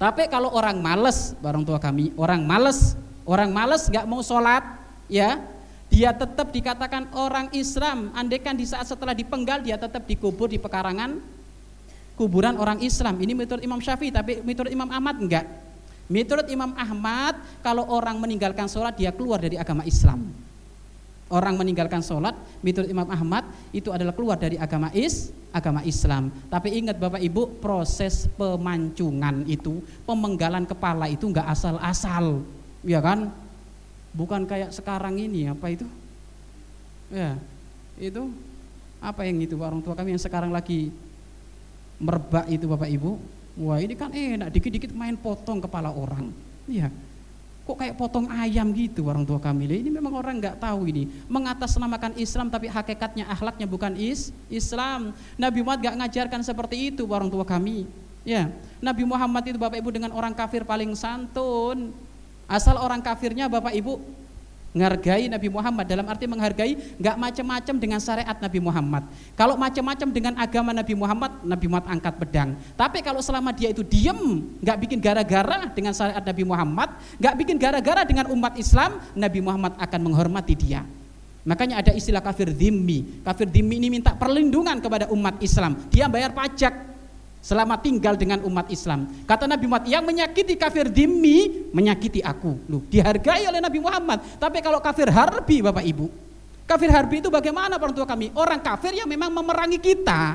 Tapi kalau orang males, orang tua kami, orang males nggak mau sholat, ya, dia tetap dikatakan orang Islam. Andaikan di saat setelah dipenggal dia tetap dikubur di pekarangan kuburan orang Islam. Ini menurut Imam Syafi'i, tapi menurut Imam Ahmad enggak. Menurut Imam Ahmad, kalau orang meninggalkan sholat dia keluar dari agama Islam. Orang meninggalkan sholat, menurut Imam Ahmad itu adalah keluar dari agama Islam. Tapi ingat Bapak Ibu, proses pemancungan itu, pemenggalan kepala itu enggak asal-asal, ya kan? Bukan kayak sekarang ini, apa itu? Ya, itu apa yang itu orang tua kami yang sekarang lagi merebak itu Bapak Ibu. Wah, ini kan enak, dikit-dikit main potong kepala orang. Iya. Kok kayak potong ayam gitu orang tua kami. Ini memang orang nggak tahu ini. Mengatasnamakan Islam tapi hakikatnya akhlaknya bukan Islam. Nabi Muhammad nggak ngajarkan seperti itu orang tua kami. Ya, Nabi Muhammad itu Bapak Ibu dengan orang kafir paling santun. Asal orang kafirnya Bapak Ibu menghargai Nabi Muhammad, dalam arti menghargai, nggak macam-macam dengan syariat Nabi Muhammad. Kalau macam-macam dengan agama Nabi Muhammad angkat pedang. Tapi kalau selama dia itu diem, nggak bikin gara-gara dengan syariat Nabi Muhammad, nggak bikin gara-gara dengan umat Islam, Nabi Muhammad akan menghormati dia. Makanya ada istilah kafir dhimmi. Kafir dhimmi ini minta perlindungan kepada umat Islam. Dia bayar pajak selama tinggal dengan umat Islam. Kata Nabi Muhammad, yang menyakiti kafir dhimmi menyakiti aku. Loh, dihargai oleh Nabi Muhammad. Tapi kalau kafir harbi Bapak Ibu, kafir harbi itu bagaimana orang tua kami? Orang kafir yang memang memerangi kita.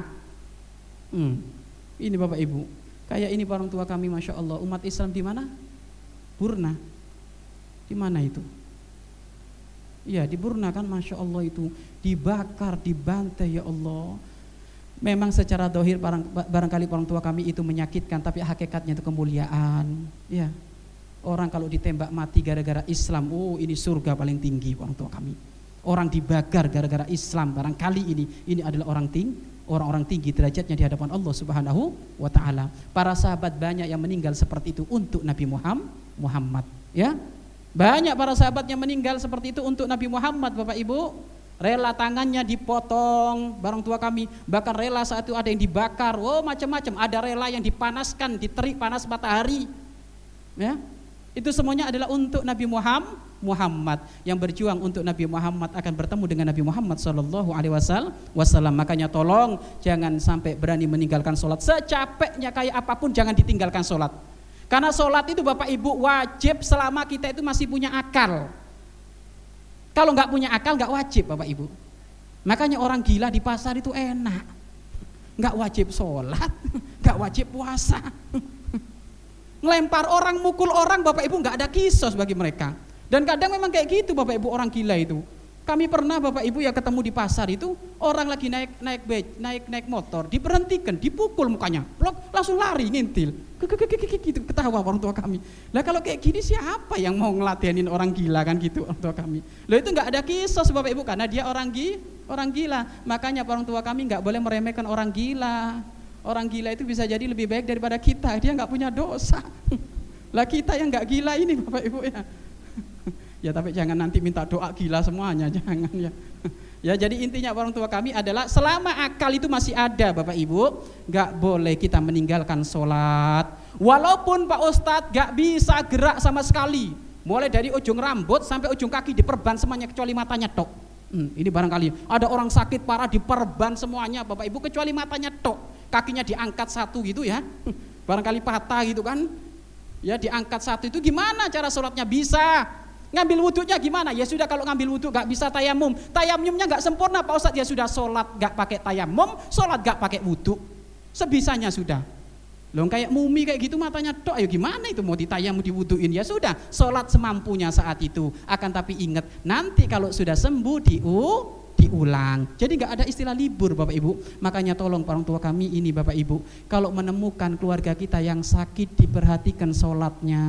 Ini Bapak Ibu, kayak ini orang tua kami, Masya Allah, umat Islam di mana? Burna. Di mana itu? Iya, di Burna kan, Masya Allah, itu dibakar, dibantai, ya Allah. Memang secara dohir barangkali orang tua kami itu menyakitkan, tapi hakikatnya itu kemuliaan. Ya, orang kalau ditembak mati gara-gara Islam, oh ini surga paling tinggi orang tua kami. Orang dibakar gara-gara Islam, barangkali ini adalah orang-orang tinggi derajatnya di hadapan Allah Subhanahu wa Ta'ala. Para sahabat banyak yang meninggal seperti itu untuk Nabi Muhammad. Ya, banyak para sahabat yang meninggal seperti itu untuk Nabi Muhammad, Bapak Ibu. Rela tangannya dipotong barang tua kami, bahkan rela saat itu ada yang dibakar, oh macam-macam, ada rela yang dipanaskan, diterik panas matahari, ya, itu semuanya adalah untuk Nabi Muhammad. Yang berjuang untuk Nabi Muhammad akan bertemu dengan Nabi Muhammad SAW. Makanya tolong jangan sampai berani meninggalkan sholat, secapeknya kayak apapun jangan ditinggalkan sholat, karena sholat itu Bapak Ibu wajib selama kita itu masih punya akal. Kalau nggak punya akal nggak wajib Bapak Ibu. Makanya orang gila di pasar itu enak, nggak wajib sholat, nggak wajib puasa, ngelempar orang, mukul orang Bapak Ibu nggak ada kisos bagi mereka. Dan kadang memang kayak gitu Bapak Ibu orang gila itu. Kami pernah Bapak Ibu ya ketemu di pasar itu, orang lagi naik motor, diberhentikan, dipukul mukanya, langsung lari ngintil, gitu, ketawa orang tua kami. Lah kalau kayak gini siapa yang mau ngeladenin orang gila kan gitu orang tua kami. Lah itu nggak ada kisos Bapak Ibu karena dia orang gila. Makanya orang tua kami nggak boleh meremehkan orang gila. Orang gila itu bisa jadi lebih baik daripada kita, dia nggak punya dosa. Lah kita yang nggak gila ini Bapak Ibu ya. Ya tapi jangan nanti minta doa gila semuanya, jangan ya. Ya jadi intinya orang tua kami adalah selama akal itu masih ada Bapak Ibu, gak boleh kita meninggalkan sholat. Walaupun Pak Ustadz gak bisa gerak sama sekali, mulai dari ujung rambut sampai ujung kaki diperban semuanya kecuali matanya tok. Ini barangkali ada orang sakit parah diperban semuanya Bapak Ibu kecuali matanya tok, kakinya diangkat satu gitu ya, barangkali patah gitu kan. Ya diangkat satu itu gimana cara sholatnya bisa? Ngambil wudhunya gimana? Ya sudah kalau ngambil wudhu gak bisa tayamum, tayamumnya gak sempurna Pak Ustadz, ya sudah sholat gak pakai tayamum, sholat gak pakai wudhu, sebisanya sudah. Loh kayak mumi kayak gitu matanya tok, ayo gimana itu mau ditayamum diwudhuin? Ya sudah sholat semampunya saat itu. Akan tapi ingat nanti kalau sudah sembuh diulang. Jadi gak ada istilah libur Bapak Ibu. Makanya tolong orang tua kami ini Bapak Ibu, kalau menemukan keluarga kita yang sakit diperhatikan sholatnya.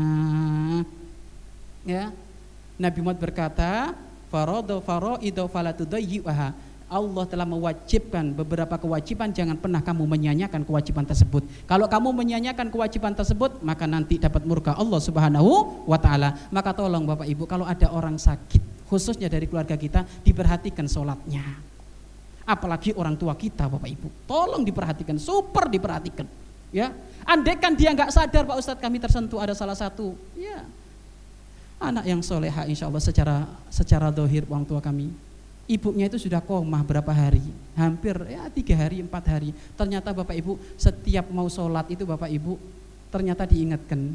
Ya, Nabi Muhammad berkata, faraidu falatudayyi'aha. Allah telah mewajibkan beberapa kewajiban, jangan pernah kamu menyanyiakan kewajiban tersebut. Kalau kamu menyanyiakan kewajiban tersebut, maka nanti dapat murka Allah Subhanahu wa Ta'ala. Maka tolong Bapak Ibu, kalau ada orang sakit, khususnya dari keluarga kita, diperhatikan sholatnya. Apalagi orang tua kita Bapak Ibu, tolong diperhatikan, super diperhatikan. Ya, andaikan dia nggak sadar Pak Ustadz kami tersentuh ada salah satu, ya anak yang soleha insya Allah secara dohir orang tua kami. Ibunya itu sudah komah berapa hari, hampir ya 3 hari 4 hari. Ternyata Bapak Ibu setiap mau sholat itu Bapak Ibu ternyata diingatkan,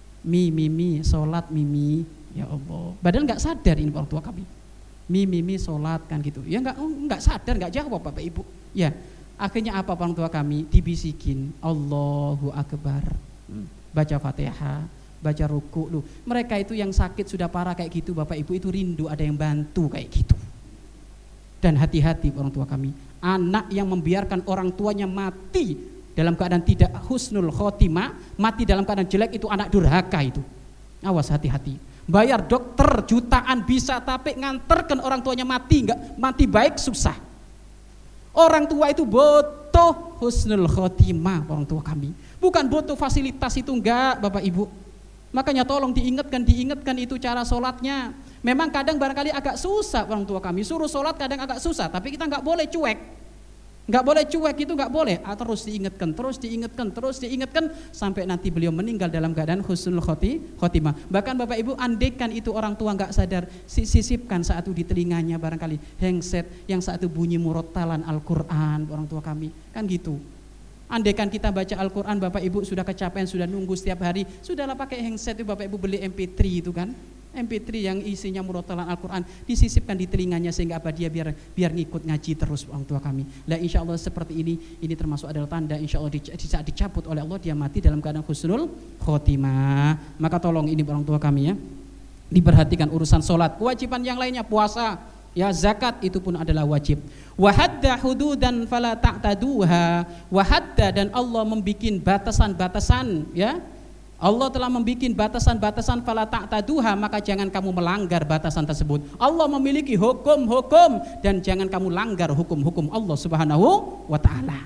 mi sholat mimi, ya Allah. Padahal nggak sadar ini orang tua kami, mi sholat kan gitu. Ya nggak sadar, nggak jawab Bapak Ibu. Ya akhirnya apa orang tua kami dibisikin Allahu Akbar, baca Fatihah, baca ruku. Loh, mereka itu yang sakit sudah parah kayak gitu Bapak Ibu itu rindu ada yang bantu kayak gitu. Dan hati-hati orang tua kami, anak yang membiarkan orang tuanya mati dalam keadaan tidak husnul khotimah, mati dalam keadaan jelek, itu anak durhaka itu. Awas, hati-hati. Bayar dokter jutaan bisa, tapi nganterkan orang tuanya mati, enggak mati baik susah. Orang tua itu butuh husnul khotimah orang tua kami, bukan butuh fasilitas itu, enggak Bapak Ibu. Makanya tolong diingatkan itu cara sholatnya. Memang kadang barangkali agak susah orang tua kami, suruh sholat kadang agak susah, tapi kita nggak boleh cuek. Nggak boleh cuek, itu nggak boleh. Terus diingatkan sampai nanti beliau meninggal dalam keadaan husnul khotimah. Bahkan Bapak Ibu andaikan itu orang tua nggak sadar, sisipkan saat itu di telinganya barangkali handset yang saat itu bunyi murotalan Al-Quran orang tua kami, kan gitu. Andaikan kita baca Al-Quran Bapak Ibu sudah kecapean, sudah nunggu setiap hari, sudahlah pakai handset itu Bapak Ibu beli MP3 itu kan, MP3 yang isinya murotalan Al-Quran, disisipkan di telinganya sehingga apa dia biar ngikut ngaji terus orang tua kami. Lah insya Allah seperti ini termasuk adalah tanda insya Allah saat dicabut oleh Allah dia mati dalam keadaan husnul khotimah. Maka tolong ini orang tua kami ya, diperhatikan urusan sholat, kewajiban yang lainnya puasa, ya zakat itu pun adalah wajib. Wahadda hududan fala ta'taduha, wahadda dan Allah membikin batasan-batasan ya. Allah telah membikin batasan-batasan fala ta'taduha, maka jangan kamu melanggar batasan tersebut. Allah memiliki hukum-hukum dan jangan kamu langgar hukum-hukum Allah Subhanahu wa taala.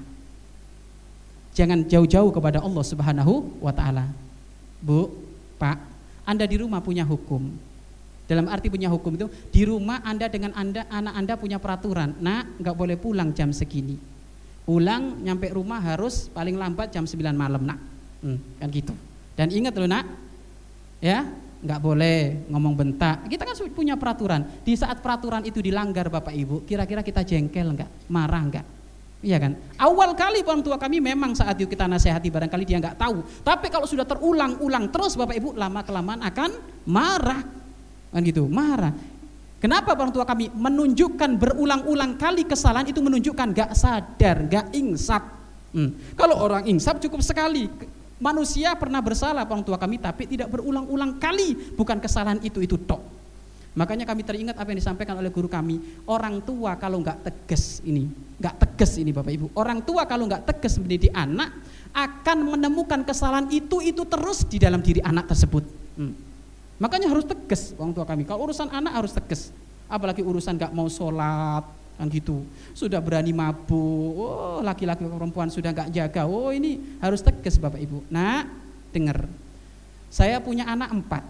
Jangan jauh-jauh kepada Allah Subhanahu wa taala. Bu, Pak, Anda di rumah punya hukum. Dalam arti punya hukum itu di rumah Anda dengan anak Anda punya peraturan. Nak, nggak boleh pulang jam segini. Pulang nyampe rumah harus paling lambat jam 9 malam, Nak. Kan gitu. Dan ingat loh Nak, ya nggak boleh ngomong bentak. Kita kan punya peraturan. Di saat peraturan itu dilanggar Bapak Ibu, kira-kira kita jengkel nggak, marah nggak? Iya kan? Awal kali orang tua kami memang saat itu kita nasihati barangkali dia nggak tahu. Tapi kalau sudah terulang-ulang terus Bapak Ibu lama kelamaan akan marah, kan gitu, marah. Kenapa orang tua kami menunjukkan berulang-ulang kali kesalahan itu menunjukkan nggak sadar, nggak insaf. Kalau orang insaf cukup sekali. Manusia pernah bersalah orang tua kami tapi tidak berulang-ulang kali, bukan kesalahan itu tok. Makanya kami teringat apa yang disampaikan oleh guru kami, orang tua kalau nggak tegas ini Bapak Ibu, orang tua kalau nggak tegas mendidik anak akan menemukan kesalahan itu terus di dalam diri anak tersebut. Makanya harus tegas orang tua kami. Kalau urusan anak harus tegas, apalagi urusan nggak mau sholat kan gitu, sudah berani mabuk, laki-laki perempuan sudah nggak jaga, ini harus tegas Bapak Ibu. Nah, dengar, saya punya anak 4,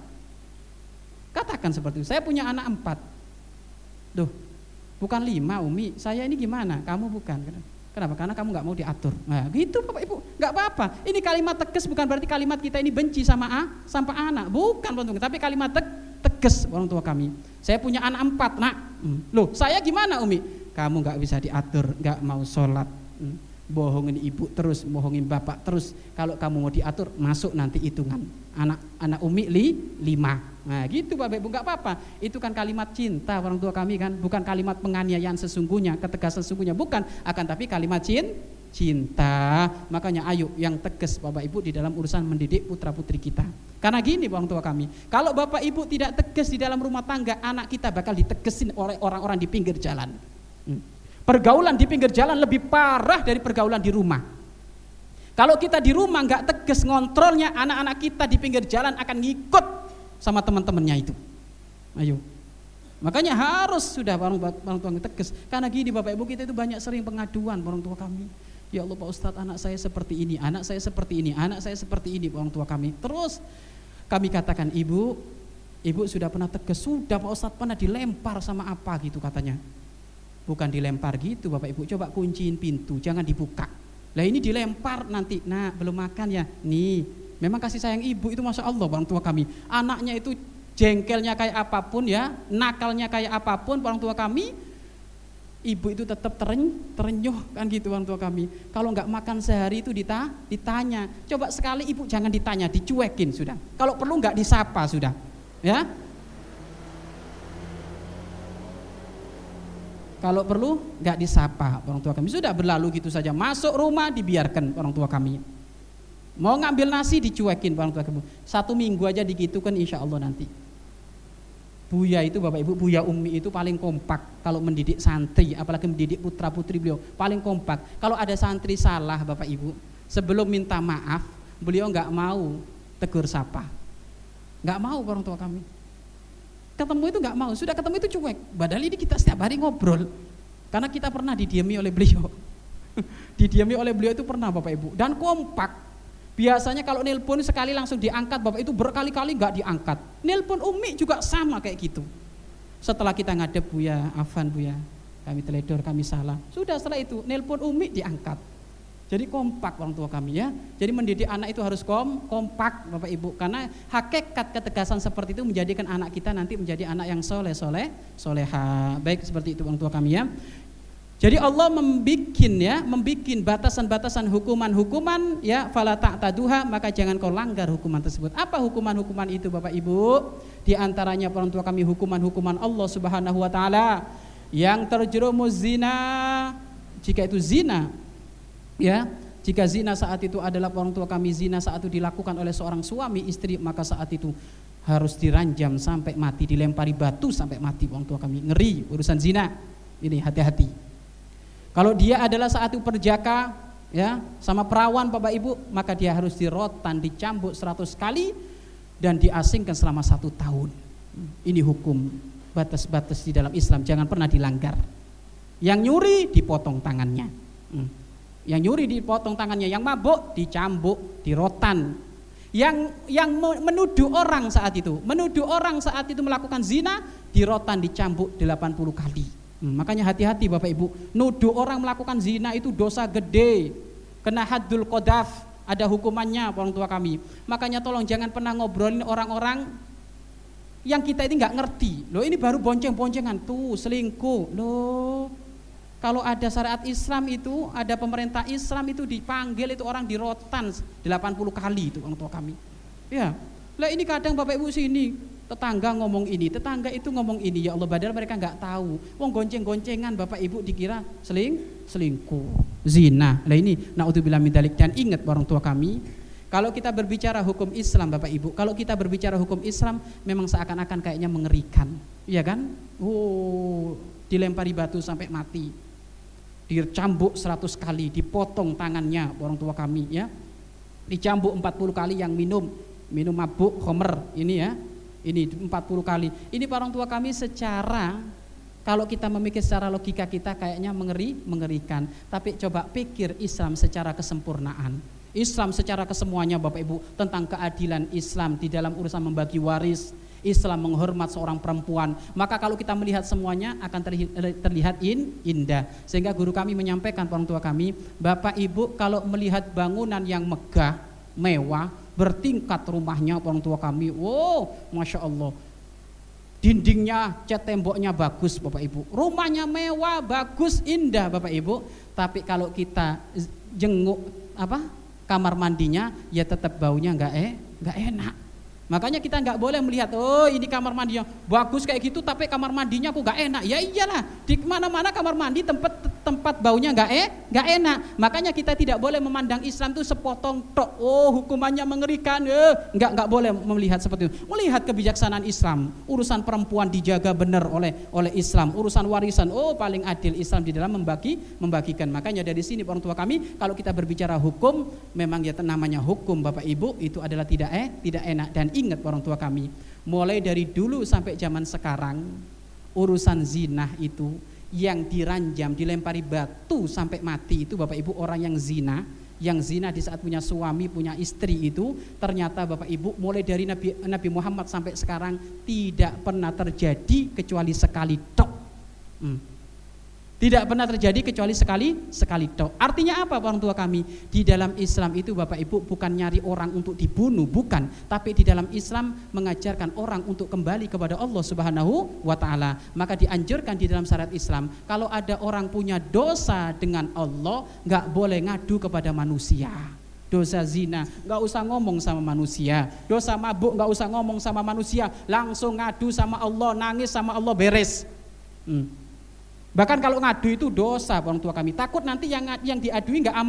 katakan seperti itu, saya punya anak 4, duh, bukan 5 Umi, saya ini gimana, kamu bukan, kenapa? Karena kamu nggak mau diatur. Nah, gitu Bapak Ibu, nggak apa-apa. Ini kalimat tegas bukan berarti kalimat kita ini benci sama anak, bukan, tapi kalimat tegas orang tua kami. Saya punya anak 4, Nak. Loh, saya gimana Umi? Kamu nggak bisa diatur, nggak mau sholat, bohongin ibu terus, bohongin bapak terus. Kalau kamu mau diatur, masuk nanti hitungan anak Umi 5. Nah gitu Bapak Ibu, nggak apa-apa. Itu kan kalimat cinta orang tua kami kan, bukan kalimat penganiayaan sesungguhnya, ketegasan sesungguhnya bukan, akan tapi kalimat cinta. Makanya ayo yang tegas Bapak Ibu di dalam urusan mendidik putra putri kita. Karena gini orang tua kami, kalau Bapak Ibu tidak tegas di dalam rumah tangga, anak kita bakal ditegesin oleh orang-orang di pinggir jalan. Pergaulan di pinggir jalan lebih parah dari pergaulan di rumah. Kalau kita di rumah nggak tegas ngontrolnya, anak-anak kita di pinggir jalan akan ngikut sama teman-temannya itu. Ayo, makanya harus sudah orang tua tegas. Karena gini Bapak Ibu, kita itu banyak sering pengaduan orang tua kami. Ya Allah Pak Ustadz, anak saya seperti ini, anak saya seperti ini, anak saya seperti ini orang tua kami. Terus kami katakan, ibu sudah pernah tegas, sudah Pak Ustadz pernah dilempar sama apa gitu katanya. Bukan dilempar gitu Bapak Ibu, coba kunciin pintu, jangan dibuka. Lah ini dilempar nanti, nah belum makan ya, nih memang kasih sayang ibu itu masya Allah orang tua kami. Anaknya itu jengkelnya kayak apapun ya, nakalnya kayak apapun orang tua kami, ibu itu tetap terenyuh kan gitu orang tua kami. Kalau nggak makan sehari itu ditanya, coba sekali ibu jangan ditanya, dicuekin sudah. Kalau perlu nggak disapa sudah, ya. Kalau perlu nggak disapa orang tua kami, sudah berlalu gitu saja. Masuk rumah dibiarkan orang tua kami. Mau ngambil nasi dicuekin orang tua kami. 1 minggu aja digitukan insya Allah nanti. Buya itu Bapak Ibu, Buya Umi itu paling kompak kalau mendidik santri, apalagi mendidik putra putri beliau, paling kompak. Kalau ada santri salah Bapak Ibu, sebelum minta maaf beliau nggak mau tegur sapa, nggak mau orang tua kami. Ketemu itu nggak mau, sudah ketemu itu cuek. Padahal ini kita setiap hari ngobrol, karena kita pernah didiami oleh beliau. Didiami oleh beliau itu pernah Bapak Ibu, dan kompak. Biasanya kalau nelpon sekali langsung diangkat Bapak, itu berkali-kali nggak diangkat. Nelpon Umi juga sama kayak gitu. Setelah kita ngadep, Buya, afan Buya, kami teledor, kami salah. Sudah setelah itu nelpon Umi diangkat. Jadi kompak orang tua kami ya. Jadi mendidik anak itu harus kompak Bapak Ibu, karena hakikat ketegasan seperti itu menjadikan anak kita nanti menjadi anak yang soleha. Baik seperti itu orang tua kami ya. Jadi Allah membikin batasan-batasan hukuman-hukuman ya, fala ta'taduha, maka jangan kau langgar hukuman tersebut. Apa hukuman-hukuman itu Bapak Ibu? Di antaranya orang tua kami hukuman-hukuman Allah Subhanahu wa taala yang terjerumus zina, jika itu zina ya, jika zina saat itu adalah orang tua kami zina saat itu dilakukan oleh seorang suami istri, maka saat itu harus diranjam sampai mati, dilempari batu sampai mati orang tua kami. Ngeri urusan zina ini, hati-hati. Kalau dia adalah saat itu perjaka ya sama perawan Bapak Ibu, maka dia harus dirotan, dicambuk 100 kali dan diasingkan selama 1 tahun. Ini hukum batas-batas di dalam Islam, jangan pernah dilanggar. Yang nyuri dipotong tangannya. Yang nyuri dipotong tangannya, yang mabuk dicambuk, dirotan. Yang menuduh orang saat itu melakukan zina, dirotan, dicambuk 80 kali. Makanya hati-hati Bapak Ibu, nuduh orang melakukan zina itu dosa gede, kena haddul qadhaf, ada hukumannya orang tua kami. Makanya tolong jangan pernah ngobrolin orang-orang yang kita ini nggak ngerti. Loh ini baru bonceng-boncengan tuh selingkuh. Loh kalau ada syariat Islam itu, ada pemerintah Islam itu dipanggil itu orang dirotan 80 kali itu orang tua kami. Ya, lah ini kadang Bapak Ibu sini tetangga ngomong ini, tetangga itu ngomong ini, ya Allah, padahal mereka nggak tahu. Wong gonceng-goncengan Bapak Ibu dikira selingkuh, zina. Lah ini naudzubillah min dzalik. Dan ingat orang tua kami, kalau kita berbicara hukum Islam Bapak Ibu, kalau kita berbicara hukum Islam memang seakan-akan kayaknya mengerikan, iya kan? Dilempari batu sampai mati, dicambuk 100 kali, dipotong tangannya orang tua kami ya, dicambuk 40 kali yang minum mabuk khomer ini ya. Ini 40 kali. Ini orang tua kami secara, kalau kita memikir secara logika kita kayaknya mengerikan. Tapi coba pikir Islam secara kesempurnaan, Islam secara kesemuanya Bapak Ibu, tentang keadilan Islam di dalam urusan membagi waris, Islam menghormat seorang perempuan. Maka kalau kita melihat semuanya akan terlihat indah. Sehingga guru kami menyampaikan orang tua kami, Bapak Ibu kalau melihat bangunan yang megah, mewah, bertingkat rumahnya orang tua kami, Masya Allah, dindingnya, cat temboknya bagus Bapak Ibu, rumahnya mewah, bagus, indah Bapak Ibu. Tapi kalau kita jenguk kamar mandinya, ya tetap baunya nggak enak. Makanya kita nggak boleh melihat, ini kamar mandi yang bagus kayak gitu, tapi kamar mandinya kok nggak enak. Ya iyalah, di mana-mana kamar mandi tempat baunya nggak enak. Makanya kita tidak boleh memandang Islam itu sepotong tok. Hukumannya mengerikan. Nggak boleh melihat seperti itu. Melihat kebijaksanaan Islam, urusan perempuan dijaga benar oleh Islam, urusan warisan, paling adil Islam di dalam membagikan. Makanya dari sini orang tua kami, kalau kita berbicara hukum, memang ya namanya hukum Bapak Ibu itu adalah tidak enak. Dan ingat orang tua kami, mulai dari dulu sampai zaman sekarang, urusan zina itu yang diranjam, dilempari batu sampai mati itu Bapak Ibu, orang yang zina di saat punya suami, punya istri itu, ternyata Bapak Ibu mulai dari Nabi Muhammad sampai sekarang tidak pernah terjadi kecuali sekali tok. Tidak pernah terjadi kecuali sekali tok. Artinya apa orang tua kami? Di dalam Islam itu Bapak Ibu bukan nyari orang untuk dibunuh, bukan. Tapi di dalam Islam mengajarkan orang untuk kembali kepada Allah Subhanahu wa ta'ala. Maka dianjurkan di dalam syariat Islam, kalau ada orang punya dosa dengan Allah, gak boleh ngadu kepada manusia. Dosa zina, gak usah ngomong sama manusia. Dosa mabuk, gak usah ngomong sama manusia. Langsung ngadu sama Allah, nangis sama Allah, beres. Bahkan kalau ngadu itu dosa orang tua kami. Takut nanti yang diadui nggak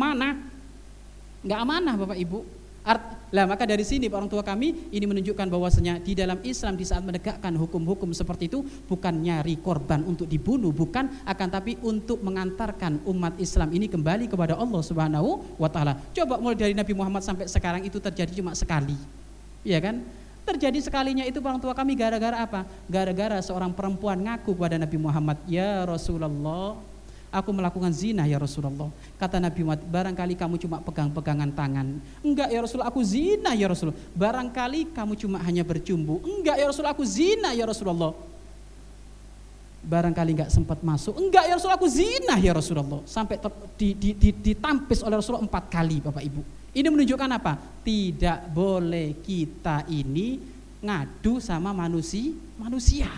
amanah Bapak Ibu. Maka dari sini orang tua kami ini menunjukkan bahwasanya di dalam Islam di saat menegakkan hukum-hukum seperti itu bukan nyari korban untuk dibunuh, bukan, akan tapi untuk mengantarkan umat Islam ini kembali kepada Allah Subhanahu wa ta'ala. Coba mulai dari Nabi Muhammad sampai sekarang itu terjadi cuma sekali. Iya kan? Terjadi sekalinya itu orang tua kami gara-gara apa? Gara-gara seorang perempuan ngaku kepada Nabi Muhammad, "Ya Rasulullah, aku melakukan zina ya Rasulullah." Kata Nabi Muhammad, "Barangkali kamu cuma pegang-pegangan tangan." "Enggak ya Rasulullah, aku zina ya Rasulullah." "Barangkali kamu cuma hanya bercumbu." "Enggak ya Rasulullah, aku zina ya Rasulullah." "Barangkali enggak sempat masuk." "Enggak ya Rasulullah, aku zina ya Rasulullah." Sampai ditampis oleh Rasulullah 4 kali Bapak Ibu. Ini menunjukkan apa? Tidak boleh kita ini ngadu sama manusia.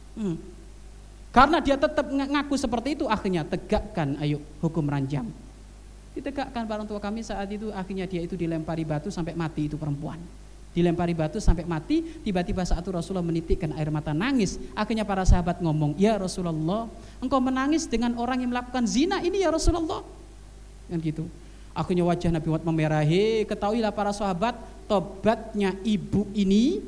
Karena dia tetap ngaku seperti itu, akhirnya tegakkan ayo hukum ranjam. Ditegakkan para orang tua kami saat itu, akhirnya dia itu dilempari batu sampai mati itu perempuan. Dilempari batu sampai mati, tiba-tiba saat itu Rasulullah menitikkan air mata nangis. Akhirnya para sahabat ngomong, "Ya Rasulullah, engkau menangis dengan orang yang melakukan zina ini ya Rasulullah." Kan gitu. Akhirnya wajah Nabi Muhammad memerah. Ketahuilah para sahabat, tobatnya ibu ini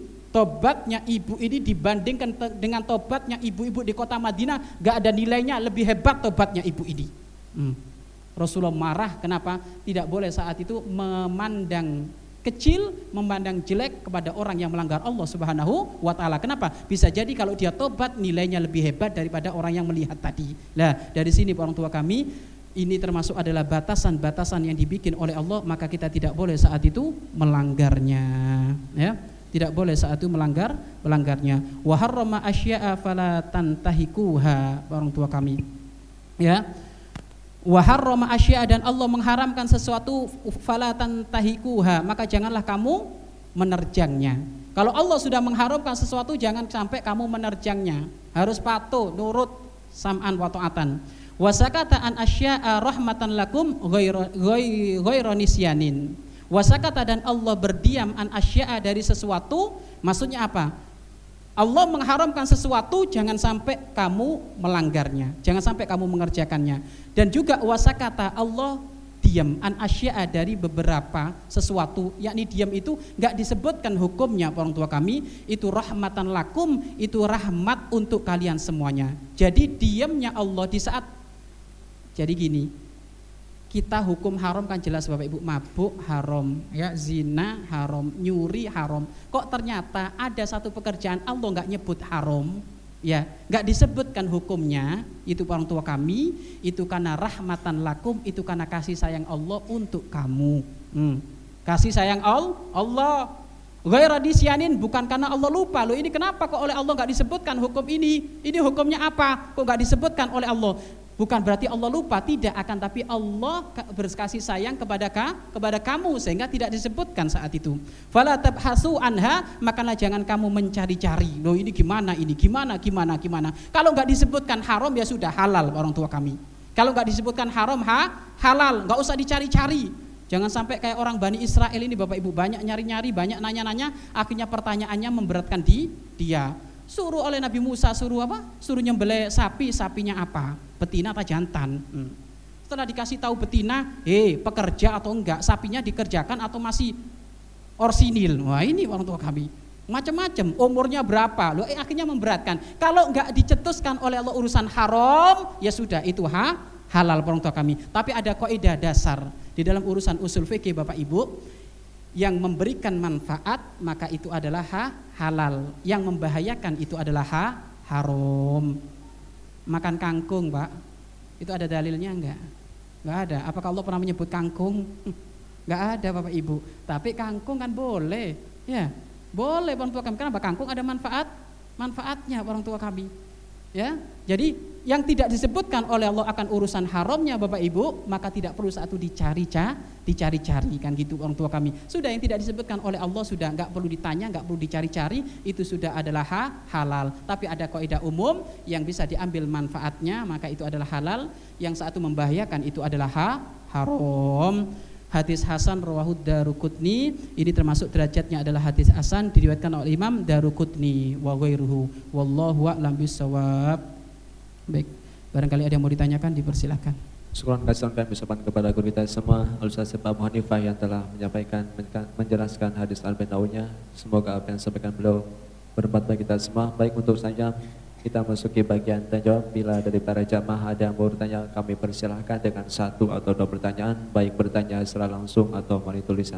dibandingkan dengan tobatnya ibu-ibu di kota Madinah, gak ada nilainya, lebih hebat tobatnya ibu ini. Rasulullah marah, kenapa? Tidak boleh saat itu memandang kecil, memandang jelek kepada orang yang melanggar Allah Subhanahu wa ta'ala. Kenapa? Bisa jadi kalau dia tobat nilainya lebih hebat daripada orang yang melihat tadi. Nah, dari sini orang tua kami, ini termasuk adalah batasan-batasan yang dibikin oleh Allah, maka kita tidak boleh saat itu melanggarnya, ya. Tidak boleh saat itu melanggarnya. Wa harrama asya'a fala tantahikuha, orang tua kami. Ya. Wa harrama asya'a, dan Allah mengharamkan sesuatu, fala tantahikuha, maka janganlah kamu menerjangnya. Kalau Allah sudah mengharamkan sesuatu, jangan sampai kamu menerjangnya. Harus patuh, nurut, sam'an wa ta'atan. Wasakata an asya'a rahmatan lakum ghairu nisyanin. Wasakata, dan Allah berdiam an asya'a, dari sesuatu, maksudnya apa? Allah mengharamkan sesuatu, jangan sampai kamu melanggarnya, jangan sampai kamu mengerjakannya. Dan juga wasakata, Allah diam an asya'a, dari beberapa sesuatu, yakni diam itu enggak disebutkan hukumnya orang tua kami, itu rahmatan lakum, itu rahmat untuk kalian semuanya. Jadi diamnya Allah di saat, jadi gini, kita hukum haram kan jelas Bapak Ibu, mabuk haram, ya, zina haram, nyuri haram. Kok ternyata ada satu pekerjaan Allah nggak nyebut haram, ya, nggak disebutkan hukumnya, itu orang tua kami, itu karena rahmatan lakum, itu karena kasih sayang Allah untuk kamu. Kasih sayang Allah. Ghairu nisyanin, bukan karena Allah lupa. Loh, ini kenapa kok oleh Allah nggak disebutkan hukum ini? Ini hukumnya apa? Kok nggak disebutkan oleh Allah? Bukan berarti Allah lupa, tidak, akan tapi Allah berkasih sayang kepada kamu sehingga tidak disebutkan saat itu. Fala tabhasu anha, makalah jangan kamu mencari-cari. Loh, ini gimana? Kalau nggak disebutkan haram ya sudah halal orang tua kami. Kalau nggak disebutkan haram halal, nggak usah dicari-cari. Jangan sampai kayak orang Bani Israel ini Bapak Ibu, banyak nyari-nyari, banyak nanya-nanya, akhirnya pertanyaannya memberatkan dia. Suruh oleh Nabi Musa, suruh nyembelih sapi, sapinya apa? Betina atau jantan? Setelah dikasih tahu betina, pekerja atau enggak, sapinya dikerjakan atau masih orsinil. Wah, ini orang tua kami. Macam-macam, umurnya berapa? Loh, akhirnya memberatkan. Kalau enggak dicetuskan oleh Allah urusan haram, ya sudah, itu halal orang tua kami. Tapi ada kaidah dasar di dalam urusan usul fikih Bapak Ibu, yang memberikan manfaat maka itu adalah halal, yang membahayakan itu adalah haram. Makan kangkung, Pak, itu ada dalilnya enggak? Enggak ada. Apakah Allah pernah menyebut kangkung? Enggak ada Bapak Ibu. Tapi kangkung kan boleh, ya, boleh orang tua kami. Kenapa? Kangkung ada manfaatnya orang tua kami, ya. Jadi yang tidak disebutkan oleh Allah akan urusan haramnya Bapak Ibu, maka tidak perlu saat itu dicari-cari kan gitu orang tua kami. Sudah yang tidak disebutkan oleh Allah sudah nggak perlu ditanya, nggak perlu dicari-cari, itu sudah adalah halal. Tapi ada kaidah umum yang bisa diambil manfaatnya, maka itu adalah halal. Yang saat itu membahayakan itu adalah haram. Hadis Hasan rawahud Daruqutni, ini termasuk derajatnya adalah hadis Hasan diriwayatkan oleh Imam Daruqutni wa ghairuhu. Wallahu a'lam bishawab. Baik, barangkali ada yang mau ditanyakan, dipersilahkan. Syukuran kasih dan ucapan kepada guru kita semua, Al-Ustaz Abu Hanifah yang telah menjelaskan hadis Al-Bainaunya. Semoga apa yang disampaikan beliau bermanfaat bagi kita semua. Baik, untuk saja kita masuki bagian tanya jawab. Bila dari para jamaah ada yang mau bertanya, kami persilahkan dengan 1 atau 2 pertanyaan, baik bertanya secara langsung atau melalui tulisan.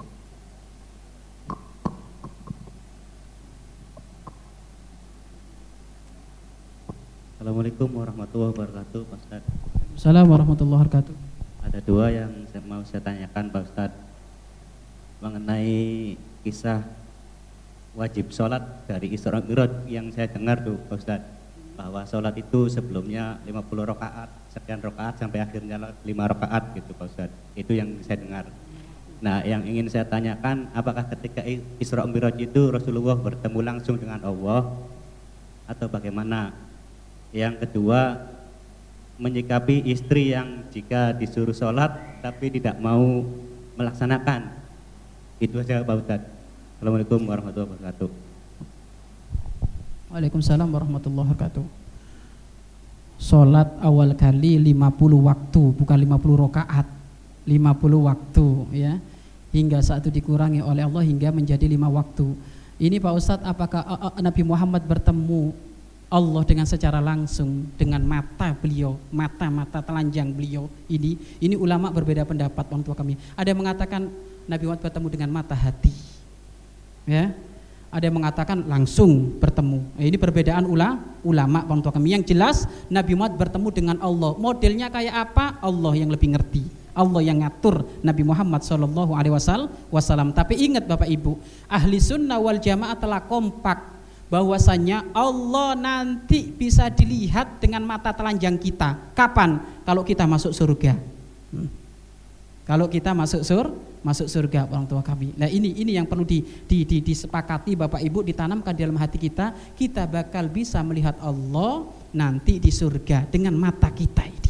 Assalamualaikum warahmatullahi wabarakatuh, Pak Ustaz. Assalamualaikum warahmatullahi wabarakatuh. Ada 2 yang mau saya tanyakan, Pak Ustaz, mengenai kisah wajib sholat dari Isra Mi'raj yang saya dengar tuh, Pak Ustaz, bahwa sholat itu sebelumnya 50 rakaat, sekian rakaat sampai akhirnya 5 rakaat gitu, Pak Ustaz. Itu yang saya dengar. Nah, yang ingin saya tanyakan, apakah ketika Isra Mi'raj itu Rasulullah bertemu langsung dengan Allah atau bagaimana? Yang kedua, menyikapi istri yang jika disuruh sholat tapi tidak mau melaksanakan. Itu saja Pak Ustaz. Assalamualaikum warahmatullahi wabarakatuh. Waalaikumsalam warahmatullahi wabarakatuh. Sholat awal kali 50 waktu, bukan 50 rakaat, 50 waktu ya. Hingga saat itu dikurangi oleh Allah hingga menjadi 5 waktu. Ini Pak Ustadz, apakah Nabi Muhammad bertemu Allah dengan secara langsung dengan mata beliau, mata telanjang beliau ini ulama berbeda pendapat orang tua kami. Ada yang mengatakan Nabi Muhammad bertemu dengan mata hati, ya. Ada yang mengatakan langsung bertemu. Ini perbedaan ulama orang tua kami. Yang jelas Nabi Muhammad bertemu dengan Allah. Modelnya kayak apa? Allah yang lebih ngerti. Allah yang ngatur Nabi Muhammad SAW. Tapi ingat Bapak Ibu, ahli sunnah wal jamaah telah kompak bahwasanya Allah nanti bisa dilihat dengan mata telanjang kita. Kapan? Kalau kita masuk surga. Kalau kita masuk surga orang tua kami. Nah ini yang perlu disepakati Bapak Ibu, ditanamkan di dalam hati kita. Kita bakal bisa melihat Allah nanti di surga dengan mata kita ini.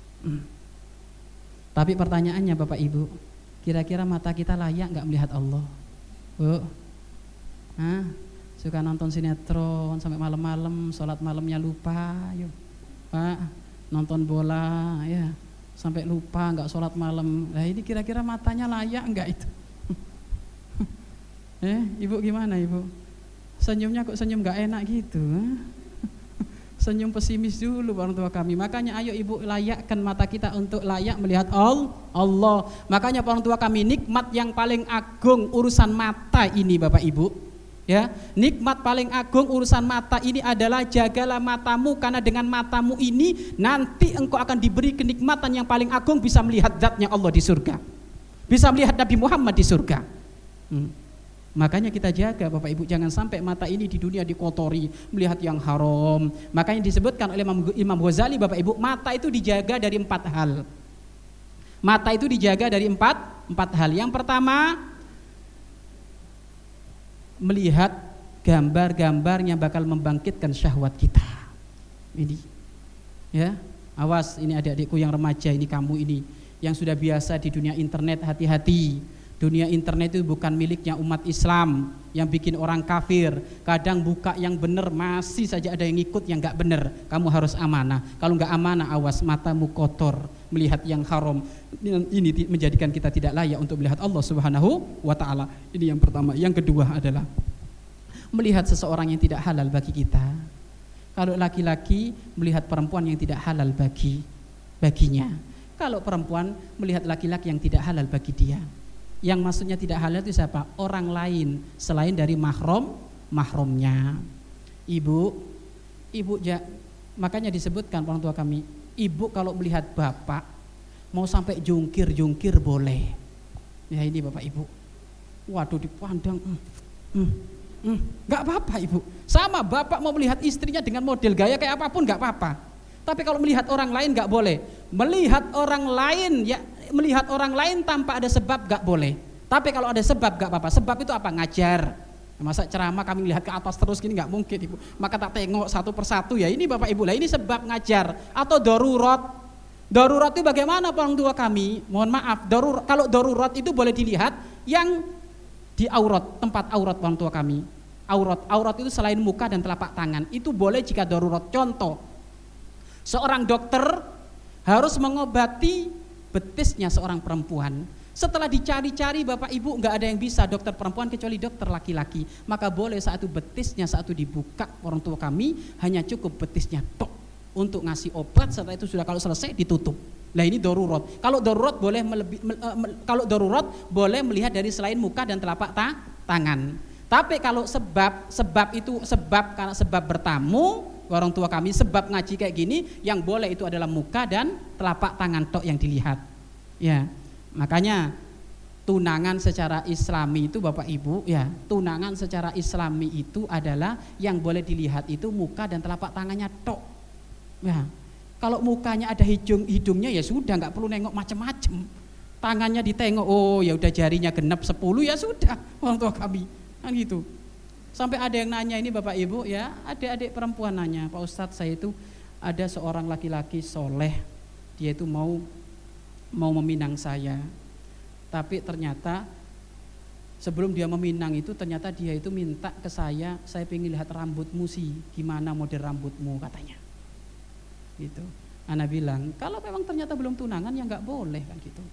Tapi pertanyaannya Bapak Ibu, kira-kira mata kita layak nggak melihat Allah? Bu? Suka nonton sinetron sampai malam-malam, sholat malamnya lupa, yuk Pak, nonton bola ya sampai lupa, nggak sholat malam. Nah ini kira-kira matanya layak nggak itu? Ibu gimana Ibu? Senyumnya kok senyum nggak enak gitu? Senyum pesimis dulu orang tua kami. Makanya ayo Ibu layakkan mata kita untuk layak melihat Allah. Makanya orang tua kami, nikmat yang paling agung urusan mata ini Bapak Ibu. Ya, nikmat paling agung urusan mata ini adalah jagalah matamu, karena dengan matamu ini nanti engkau akan diberi kenikmatan yang paling agung, bisa melihat zatnya Allah di surga, bisa melihat Nabi Muhammad di surga. Makanya kita jaga Bapak Ibu, jangan sampai mata ini di dunia dikotori melihat yang haram. Makanya disebutkan oleh Imam Ghazali Bapak Ibu, mata itu dijaga dari 4 hal. Mata itu dijaga dari empat hal. Yang pertama, melihat gambar-gambar yang bakal membangkitkan syahwat kita. Ini, ya, awas ini adik-adikku yang remaja, ini kamu ini yang sudah biasa di dunia internet, hati-hati. Dunia internet itu bukan miliknya umat Islam yang bikin orang kafir. Kadang buka yang benar masih saja ada yang ikut yang nggak benar. Kamu harus amanah. Kalau nggak amanah, awas matamu kotor melihat yang haram. Ini menjadikan kita tidak layak untuk melihat Allah Subhanahu wa Ta'ala. Ini yang pertama. Yang kedua adalah melihat seseorang yang tidak halal bagi kita. Kalau laki-laki melihat perempuan yang tidak halal baginya. Kalau perempuan melihat laki-laki yang tidak halal bagi dia. Yang maksudnya tidak halal itu siapa? Orang lain selain dari mahramnya. Ibu, makanya disebutkan orang tua kami, ibu kalau melihat bapak mau sampai jungkir boleh. Ya ini Bapak Ibu. Waduh dipandang, nggak apa-apa Ibu. Sama bapak mau melihat istrinya dengan model gaya kayak apapun nggak apa-apa. Tapi kalau melihat orang lain nggak boleh. Melihat orang lain ya, melihat orang lain tanpa ada sebab nggak boleh. Tapi kalau ada sebab nggak apa-apa. Sebab itu apa? Ngajar. Masa ceramah kami lihat ke atas terus gini nggak mungkin Ibu. Maka tak tengok satu persatu ya ini Bapak Ibu lah ini sebab ngajar atau darurat. Darurat itu bagaimana orang tua kami? Mohon maaf, kalau darurat itu boleh dilihat yang di aurat, tempat aurat orang tua kami. Aurat itu selain muka dan telapak tangan. Itu boleh jika darurat. Contoh, seorang dokter harus mengobati betisnya seorang perempuan. Setelah dicari-cari Bapak Ibu nggak ada yang bisa dokter perempuan kecuali dokter laki-laki. Maka boleh saat itu betisnya saat itu dibuka orang tua kami hanya cukup betisnya tok untuk ngasih obat. Setelah itu sudah kalau selesai ditutup. Nah ini darurat. Kalau darurat boleh melihat dari selain muka dan telapak tangan. Tapi kalau karena sebab bertamu orang tua kami sebab ngaji kayak gini yang boleh itu adalah muka dan telapak tangan tok yang dilihat. Ya. Makanya tunangan secara Islami itu Bapak Ibu ya, tunangan secara Islami itu adalah yang boleh dilihat itu muka dan telapak tangannya tok. Ya. Kalau mukanya ada hidungnya ya sudah nggak perlu nengok macam-macam. Tangannya ditengok, oh ya udah jarinya genap 10 ya sudah orang tua kami. Kan gitu. Sampai ada yang nanya ini Bapak Ibu ya, adik-adik perempuan nanya, Pak Ustadz saya itu ada seorang laki-laki soleh, dia itu mau meminang saya, tapi ternyata sebelum dia meminang itu ternyata dia itu minta ke saya pengen lihat rambutmu sih, gimana model rambutmu katanya. Gitu. Ana bilang kalau memang ternyata belum tunangan ya nggak boleh kan gitu.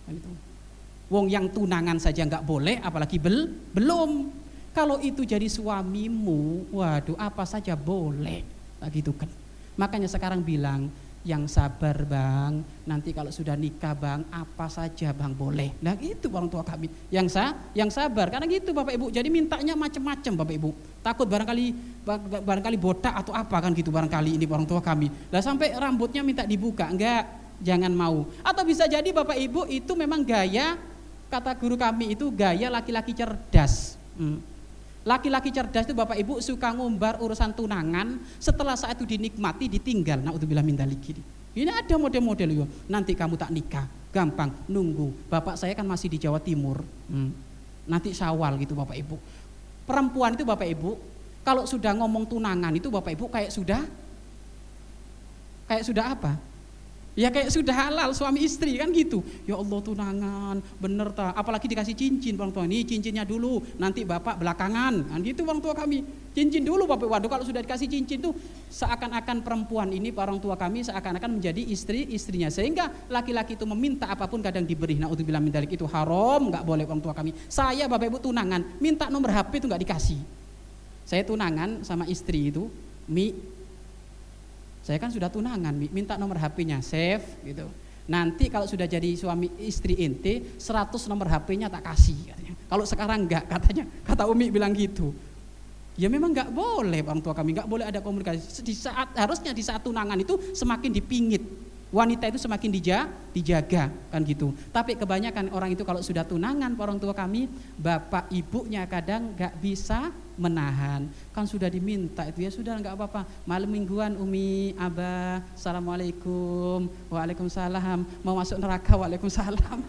Wong yang tunangan saja nggak boleh, apalagi belum. Kalau itu jadi suamimu, waduh apa saja boleh, gitu kan. Makanya sekarang bilang yang sabar bang, nanti kalau sudah nikah bang, apa saja bang boleh. Nah itu orang tua kami, yang sabar, karena gitu Bapak Ibu. Jadi mintanya macam-macam Bapak Ibu. Takut barangkali botak atau apa kan gitu barangkali ini orang tua kami. Lah sampai rambutnya minta dibuka, enggak, jangan mau. Atau bisa jadi Bapak Ibu itu memang gaya, kata guru kami itu gaya laki-laki cerdas. Laki-laki cerdas itu Bapak Ibu suka ngumbar urusan tunangan, setelah saat itu dinikmati ditinggal. Naudzubillah min dzalik. Ini ada model-model yo. Nanti kamu tak nikah, gampang, nunggu. Bapak saya kan masih di Jawa Timur. Nanti Syawal gitu Bapak Ibu. Perempuan itu Bapak Ibu, kalau sudah ngomong tunangan itu Bapak Ibu kayak sudah apa? Ya kayak sudah halal suami istri kan gitu. Ya Allah tunangan, bener tak? Apalagi dikasih cincin orang tua, ini cincinnya dulu, nanti bapak belakangan. Kan gitu orang tua kami. Cincin dulu Bapak. Waduh kalau sudah dikasih cincin tuh seakan-akan perempuan ini orang tua kami seakan-akan menjadi istrinya. Sehingga laki-laki itu meminta apapun kadang diberi. Naudzubillah min dzalik, itu haram, enggak boleh orang tua kami. Saya Bapak Ibu tunangan, minta nomor HP itu enggak dikasih. Saya tunangan sama istri itu, saya kan sudah tunangan, minta nomor HP-nya, save gitu. Nanti kalau sudah jadi suami istri ente, 100 nomor HP-nya tak kasih katanya. Kalau sekarang enggak katanya, kata Umi bilang gitu. Ya memang enggak boleh orang tua kami, enggak boleh ada komunikasi. Harusnya di saat tunangan itu semakin dipingit. Wanita itu semakin dijaga kan gitu. Tapi kebanyakan orang itu kalau sudah tunangan orang tua kami, bapak ibunya kadang nggak bisa menahan. Kan sudah diminta itu ya sudah nggak apa-apa. Malam mingguan Umi, Abah, Assalamualaikum, Waalaikumsalam. Mau masuk neraka, Waalaikumsalam.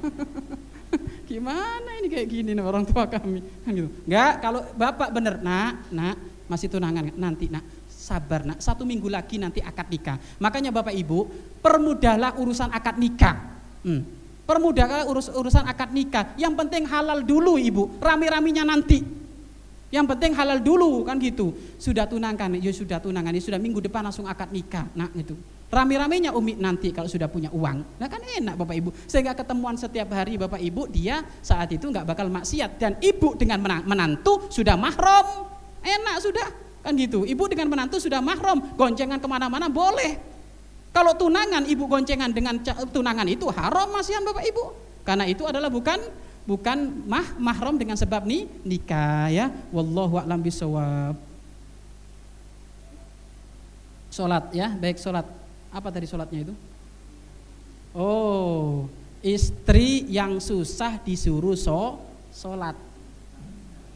Gimana ini kayak gini nih orang tua kami kan gitu. Nggak, kalau bapak bener, nak masih tunangan nanti nak. Sabar nak, 1 minggu lagi nanti akad nikah. Makanya Bapak Ibu, permudahlah urusan akad nikah. Permudahlah urusan akad nikah. Yang penting halal dulu Ibu, rame-raminya nanti. Yang penting halal dulu kan gitu. Sudah tunangan, ya sudah tunangan, ya sudah minggu depan langsung akad nikah. Nah gitu. Rame-ramenya Umi nanti kalau sudah punya uang. Nah kan enak Bapak Ibu. Sehingga ketemuan setiap hari Bapak Ibu, dia saat itu nggak bakal maksiat. Dan ibu dengan menantu sudah mahram. Enak sudah. Kan gitu, ibu dengan menantu sudah mahram, goncengan kemana-mana boleh. Kalau tunangan, ibu goncengan dengan tunangan itu haram masihan Bapak Ibu. Karena itu adalah bukan mahram dengan sebab nikah ya. Wallahu a'lam bishawab. Salat ya, baik salat. Apa tadi salatnya itu? Oh, istri yang susah disuruh salat.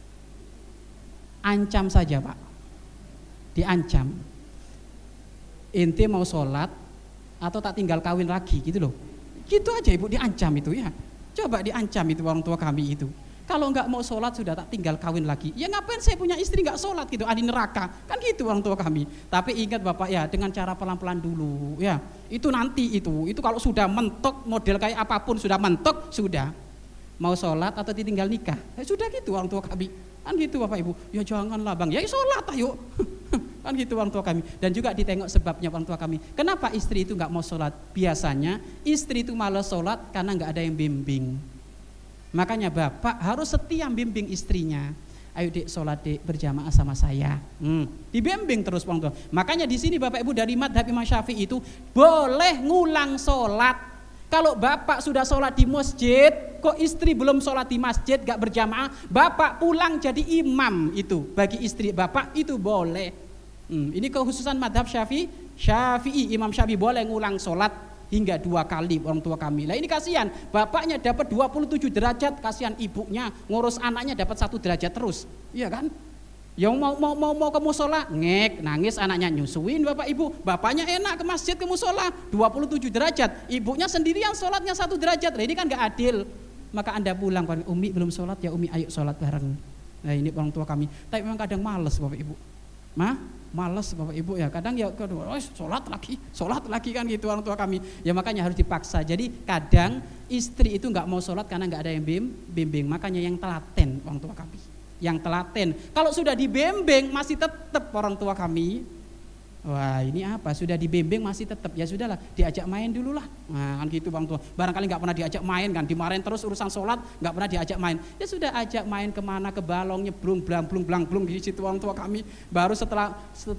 Ancam saja Pak. Diancam. ente mau sholat atau tak tinggal kawin lagi gitu loh. Gitu aja ibu diancam itu ya. Coba diancam itu orang tua kami itu. Kalau nggak mau sholat sudah tak tinggal kawin lagi. Ya ngapain saya punya istri nggak sholat gitu, ahli neraka. Kan gitu orang tua kami. Tapi ingat Bapak ya, dengan cara pelan-pelan dulu ya. Itu nanti itu kalau sudah mentok model kayak apapun sudah mentok, sudah mau sholat atau ditinggal nikah. Ya sudah gitu orang tua kami. Kan gitu Bapak Ibu. Ya janganlah Bang, ya sholat ayo. Kan gitu orang tua kami. Dan juga ditengok sebabnya orang tua kami. Kenapa istri itu nggak mau sholat? Biasanya istri itu malas sholat karena nggak ada yang bimbing. Makanya bapak harus setia bimbing istrinya. Ayo dek sholat dek berjamaah sama saya. Dibimbing terus orang tua. Makanya di sini Bapak Ibu dari madhab Imam Syafi'i itu boleh ngulang sholat. Kalau bapak sudah sholat di masjid, kok istri belum sholat di masjid gak berjamaah, bapak pulang jadi imam itu bagi istri bapak itu boleh. Ini kekhususan madhab Syafi'i, Imam Syafi'i boleh ngulang sholat hingga 2 kali orang tua kami. Lah ini kasihan, bapaknya dapat 27 derajat, kasihan ibunya ngurus anaknya dapat 1 derajat terus. Iya kan? Yang mau ke musola, ngek, nangis anaknya nyusuin Bapak Ibu. Bapaknya enak ke masjid ke musola 27 derajat, ibunya sendirian sholatnya 1 derajat. Lah ini kan gak adil. Maka Anda pulang, Umi belum sholat ya Umi, ayo sholat bareng. Nah ini orang tua kami. Tapi memang kadang males Bapak Ibu. Males Bapak Ibu ya, kadang ya sholat lagi kan gitu orang tua kami. Ya makanya harus dipaksa. Jadi kadang istri itu nggak mau sholat karena nggak ada yang bimbing. Makanya yang telaten orang tua kami, yang telaten. Kalau sudah dibimbing masih tetap orang tua kami. Wah ini apa? Sudah dibimbing masih tetap, ya sudahlah diajak main dulu lah. Nah kan gitu bang tua. Barangkali nggak pernah diajak main kan, dimarahin terus urusan sholat, nggak pernah diajak main. Ya sudah ajak main kemana, ke balong, nyebrung, blang di situ orang tua kami. Baru setelah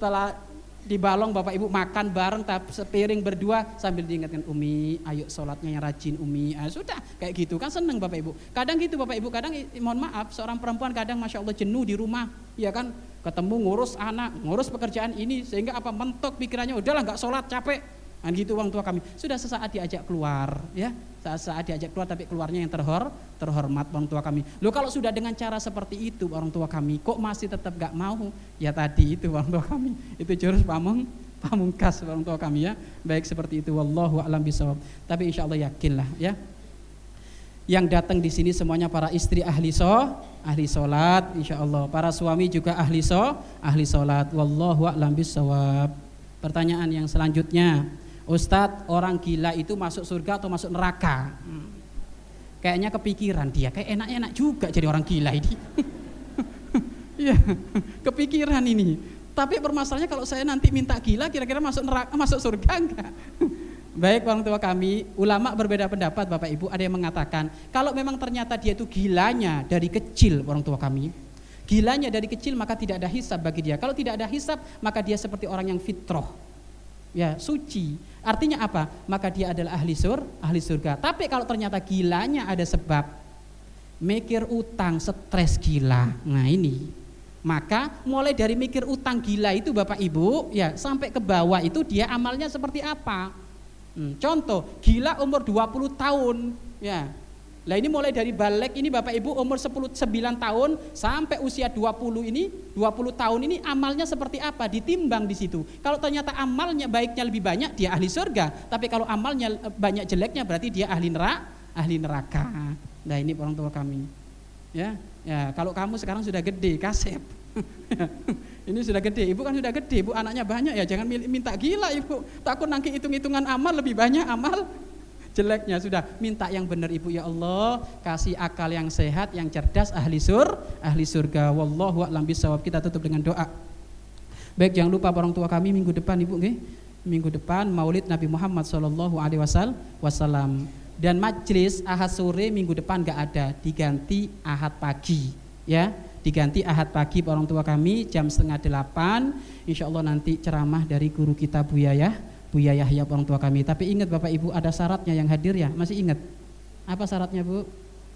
di balong Bapak Ibu makan bareng sepiring berdua sambil diingatkan Umi, ayo sholatnya yang rajin Umi. Sudah kayak gitu kan seneng Bapak Ibu. Kadang gitu Bapak Ibu, kadang mohon maaf seorang perempuan kadang Masya Allah jenuh di rumah, ya kan? Ketemu ngurus anak, ngurus pekerjaan ini sehingga apa mentok pikirannya udahlah nggak sholat capek. Kan gitu orang tua kami. Sudah sesaat diajak keluar ya. Saat diajak keluar tapi keluarnya yang terhormat orang tua kami. Loh kalau sudah dengan cara seperti itu orang tua kami kok masih tetap gak mau? Ya tadi itu orang tua kami. Itu jurus pamungkas orang tua kami ya. Baik seperti itu wallahu a'lam bishawab. Tapi insyaallah yakinlah ya. Yang datang di sini semuanya para istri ahli salat insyaallah. Para suami juga ahli salat. Wallahu a'lam bishawab. Pertanyaan yang selanjutnya, Ustadz, orang gila itu masuk surga atau masuk neraka? Kayaknya kepikiran dia, kayak enak-enak juga jadi orang gila ini. Iya, kepikiran ini. Tapi permasalahannya kalau saya nanti minta gila, kira-kira masuk neraka, masuk surga enggak? Baik orang tua kami, ulama berbeda pendapat Bapak Ibu. Ada yang mengatakan kalau memang ternyata dia itu gilanya dari kecil orang tua kami, gilanya dari kecil maka tidak ada hisab bagi dia. Kalau tidak ada hisab maka dia seperti orang yang fitrah, ya suci. Artinya apa? Maka dia adalah ahli surga. Tapi kalau ternyata gilanya ada sebab, mikir utang, stres gila. Nah ini, maka mulai dari mikir utang gila itu Bapak Ibu, ya sampai ke bawah itu dia amalnya seperti apa? Contoh, gila umur 20 tahun, ya. Lah ini mulai dari balik ini Bapak Ibu umur 9 tahun sampai usia 20 tahun ini amalnya seperti apa? Ditimbang di situ. Kalau ternyata amalnya baiknya lebih banyak, dia ahli surga. Tapi kalau amalnya banyak jeleknya berarti dia ahli neraka. Nah ini orang tua kami. Ya, kalau kamu sekarang sudah gede, kasep. Ini sudah gede, ibu kan sudah gede, ibu anaknya banyak ya, jangan minta gila ibu. Takut nanti hitung-hitungan amal lebih banyak amal jeleknya. Sudah minta yang benar ibu, ya Allah kasih akal yang sehat, yang cerdas, ahli surga. Wallahu a'lam bishawab. Kita tutup dengan doa. Baik, jangan lupa orang tua kami minggu depan ibu nggih. Minggu depan Maulid Nabi Muhammad SAW. Dan majlis Ahad sore minggu depan enggak ada, diganti Ahad pagi ya. Diganti Ahad pagi orang tua kami jam 7:30. Insya Allah nanti ceramah dari guru kita Buya Yahya orang tua kami. Tapi ingat Bapak Ibu ada syaratnya yang hadir ya, masih ingat? Apa syaratnya Bu?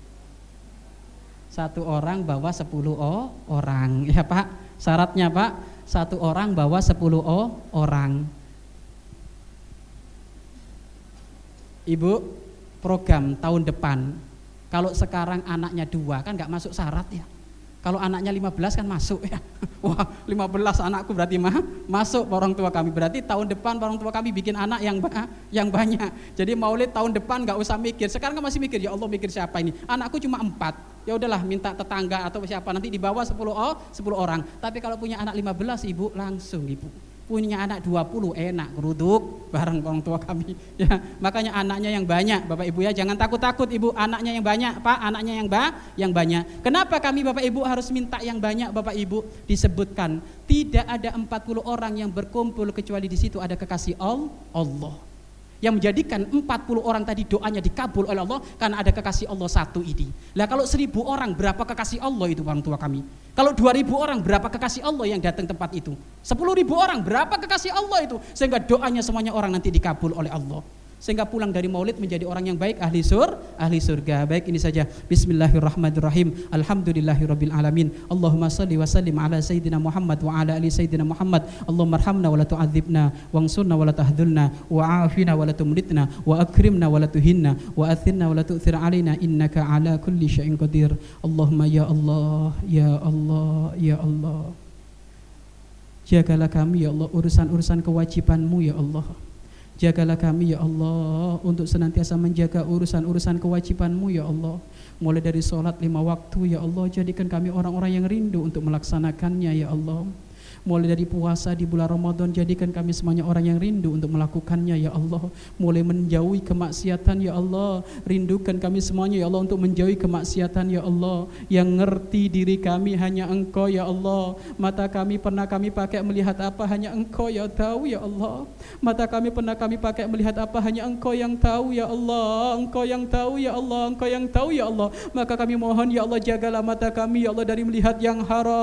1 orang bawa 10 orang ya Pak. Syaratnya Pak, 1 orang bawa 10 orang. Ibu, program tahun depan kalau sekarang anaknya 2 kan gak masuk syarat ya. Kalau anaknya 15 kan masuk ya. Wah, 15 anakku berarti masuk orang tua kami. Berarti tahun depan orang tua kami bikin anak yang banyak. Jadi maulid tahun depan nggak usah mikir. Sekarang kan masih mikir, ya Allah mikir siapa ini? Anakku cuma 4. Ya udahlah minta tetangga atau siapa, nanti di bawah 10 orang. Tapi kalau punya anak 15 ibu langsung ibu. Punya anak 20 enak geruduk bareng orang tua kami ya. Makanya anaknya yang banyak Bapak Ibu ya, jangan takut-takut Ibu, anaknya yang banyak Pak, anaknya yang banyak. Kenapa kami Bapak Ibu harus minta yang banyak Bapak Ibu? Disebutkan tidak ada 40 orang yang berkumpul kecuali di situ ada kekasih Allah. Yang menjadikan 40 orang tadi doanya dikabul oleh Allah karena ada kekasih Allah satu ini. Lah kalau 1000 orang berapa kekasih Allah itu orang tua kami? Kalau 2000 orang berapa kekasih Allah yang datang tempat itu? 10.000 orang berapa kekasih Allah itu? Sehingga doanya semuanya orang nanti dikabul oleh Allah. Sehingga pulang dari maulid menjadi orang yang baik, ahli surga. Baik, ini saja. Bismillahirrahmanirrahim. Alhamdulillahirabbil alamin. Allahumma shalli wa sallim ala sayyidina Muhammad wa ala ali sayyidina Muhammad. Allahumma arhamna wa la tu'adzibna wansurna wa la tahdhulna wa afina wa la tumlitna wa akrimna wa la tuhinna wa athirna wa la tu'thir alaina innaka ala kulli syai'in qadir. Allahumma ya Allah, ya Allah, ya Allah. Jagalah kami ya Allah urusan-urusan kewajiban-Mu ya Allah. Jagalah kami ya Allah untuk senantiasa menjaga urusan-urusan kewajiban-Mu ya Allah. Mulai dari sholat 5 waktu ya Allah, jadikan kami orang-orang yang rindu untuk melaksanakannya ya Allah. Mulai dari puasa di bulan Ramadan, jadikan kami semuanya orang yang rindu untuk melakukannya ya Allah. Mulai menjauhi kemaksiatan ya Allah, rindukan kami semuanya ya Allah untuk menjauhi kemaksiatan ya Allah. Yang ngerti diri kami hanya Engkau ya Allah. Mata kami pernah kami pakai melihat apa, hanya Engkau ya tahu ya Allah. Mata kami pernah kami pakai melihat apa, hanya Engkau yang tahu ya Allah. Engkau yang tahu ya Allah, Engkau yang tahu ya Allah. Maka kami mohon ya Allah, jagalah mata kami ya Allah dari melihat yang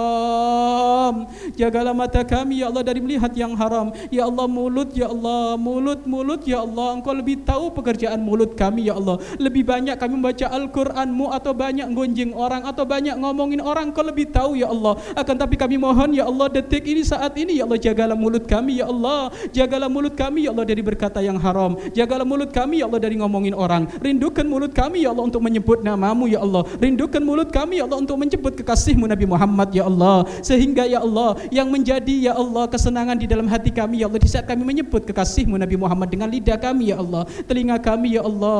haram. Jagalah mata kami ya Allah dari melihat yang haram. Ya Allah, mulut ya Allah, mulut ya Allah, Engkau lebih tahu pekerjaan mulut kami ya Allah. Lebih banyak kami membaca Al-Qur'an-Mu atau banyak gonjing orang atau banyak ngomongin orang, Engkau lebih tahu ya Allah. Akan tapi kami mohon ya Allah, detik ini saat ini ya Allah, jagalah mulut kami ya Allah. Jagalah mulut kami ya Allah dari berkata yang haram. Jagalah mulut kami ya Allah dari ngomongin orang. Rindukan mulut kami ya Allah untuk menyebut nama-Mu ya Allah. Rindukan mulut kami ya Allah untuk menyebut kekasih-Mu Nabi Muhammad ya Allah. Sehingga ya Allah yang menjadi ya Allah kesenangan di dalam hati kami ya Allah di saat kami menyebut kekasih-Mu Nabi Muhammad dengan lidah kami ya Allah, telinga kami ya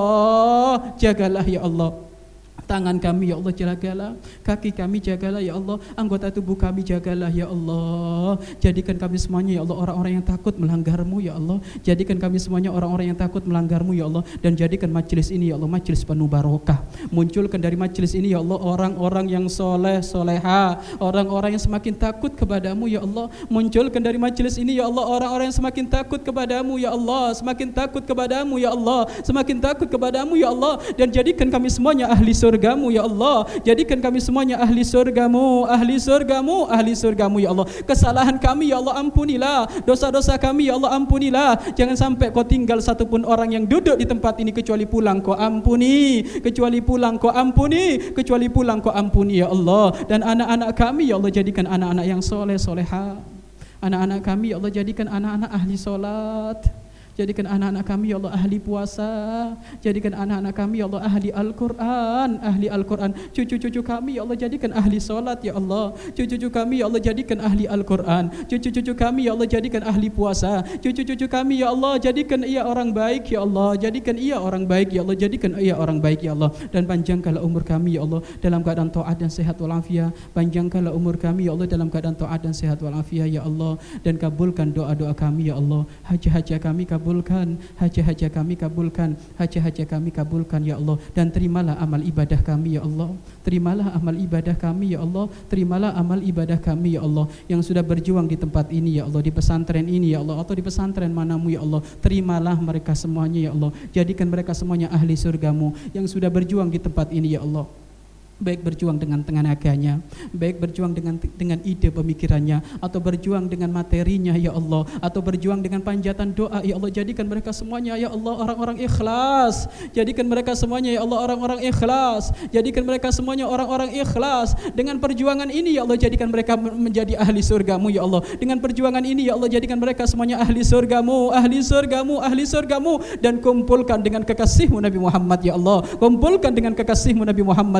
Allah, jagalah ya Allah. Tangan kami ya Allah jagalah, kaki kami jagalah ya Allah, anggota tubuh kami jagalah ya Allah. Jadikan kami semuanya ya Allah orang-orang yang takut melanggar-Mu ya Allah. Jadikan kami semuanya orang-orang yang takut melanggar-Mu ya Allah. Dan jadikan majelis ini ya Allah majelis penuh barokah. Munculkan dari majelis ini ya Allah orang-orang yang soleh soleha, orang-orang yang semakin takut kepadamu ya Allah. Munculkan dari majelis ini ya Allah orang-orang yang semakin takut kepadamu ya Allah, semakin takut kepadamu ya Allah, semakin takut kepadamu ya Allah. Dan jadikan kami semuanya ahli surga-Mu ya Allah. Jadikan kami semuanya ahli surga-Mu, ahli surga-Mu, ahli surga-Mu ya Allah. Kesalahan kami ya Allah ampunilah, dosa-dosa kami ya Allah ampunilah. Jangan sampai Kau tinggal satupun orang yang duduk di tempat ini kecuali pulang Kau ampuni, kecuali pulang Kau ampuni, kecuali pulang Kau ampuni ya Allah. Dan anak-anak kami ya Allah jadikan anak-anak yang soleh soleha. Anak-anak kami ya Allah jadikan anak-anak ahli solat. Jadikan anak-anak kami ya Allah ahli puasa. Jadikan anak-anak kami ya Allah ahli Al-Quran, ahli Al-Quran. Cucu-cucu kami ya Allah jadikan ahli solat ya Allah. Cucu-cucu kami ya Allah jadikan ahli Al-Quran. Cucu-cucu kami ya Allah jadikan ahli puasa. Cucu-cucu kami ya Allah jadikan ia orang baik ya Allah. Jadikan ia orang baik ya Allah. Jadikan ia orang baik ya Allah. Dan panjangkanlah umur kami ya Allah dalam keadaan taat dan sehat walafiat. Panjangkanlah umur kami ya Allah dalam keadaan taat dan sehat walafiat ya Allah. Dan kabulkan doa-doa kami ya Allah. Haji-haji kami kabulkan, hajat-hajat kami kabulkan, hajat-hajat kami kabulkan ya Allah. Dan terimalah amal ibadah kami ya Allah. Terimalah amal ibadah kami ya Allah. Terimalah amal ibadah kami ya Allah yang sudah berjuang di tempat ini ya Allah, di pesantren ini ya Allah, atau di pesantren manamu ya Allah. Terimalah mereka semuanya ya Allah. Jadikan mereka semuanya ahli surga-Mu yang sudah berjuang di tempat ini ya Allah. Baik berjuang dengan tenaganya, baik berjuang dengan ide pemikirannya, atau berjuang dengan materinya ya Allah, atau berjuang dengan panjatan doa ya Allah. Jadikan mereka semuanya ya Allah orang-orang ikhlas. Jadikan mereka semuanya ya Allah orang-orang ikhlas. Jadikan mereka semuanya orang-orang ikhlas. Dengan perjuangan ini ya Allah jadikan mereka menjadi ahli surga-Mu ya Allah. Dengan perjuangan ini ya Allah jadikan mereka semuanya ahli surga-Mu, ahli surga-Mu, ahli surga-Mu. Dan kumpulkan dengan kekasih-Mu Nabi Muhammad ya Allah. Kumpulkan dengan kekasih-Mu Nabi Muhammad ya Allah.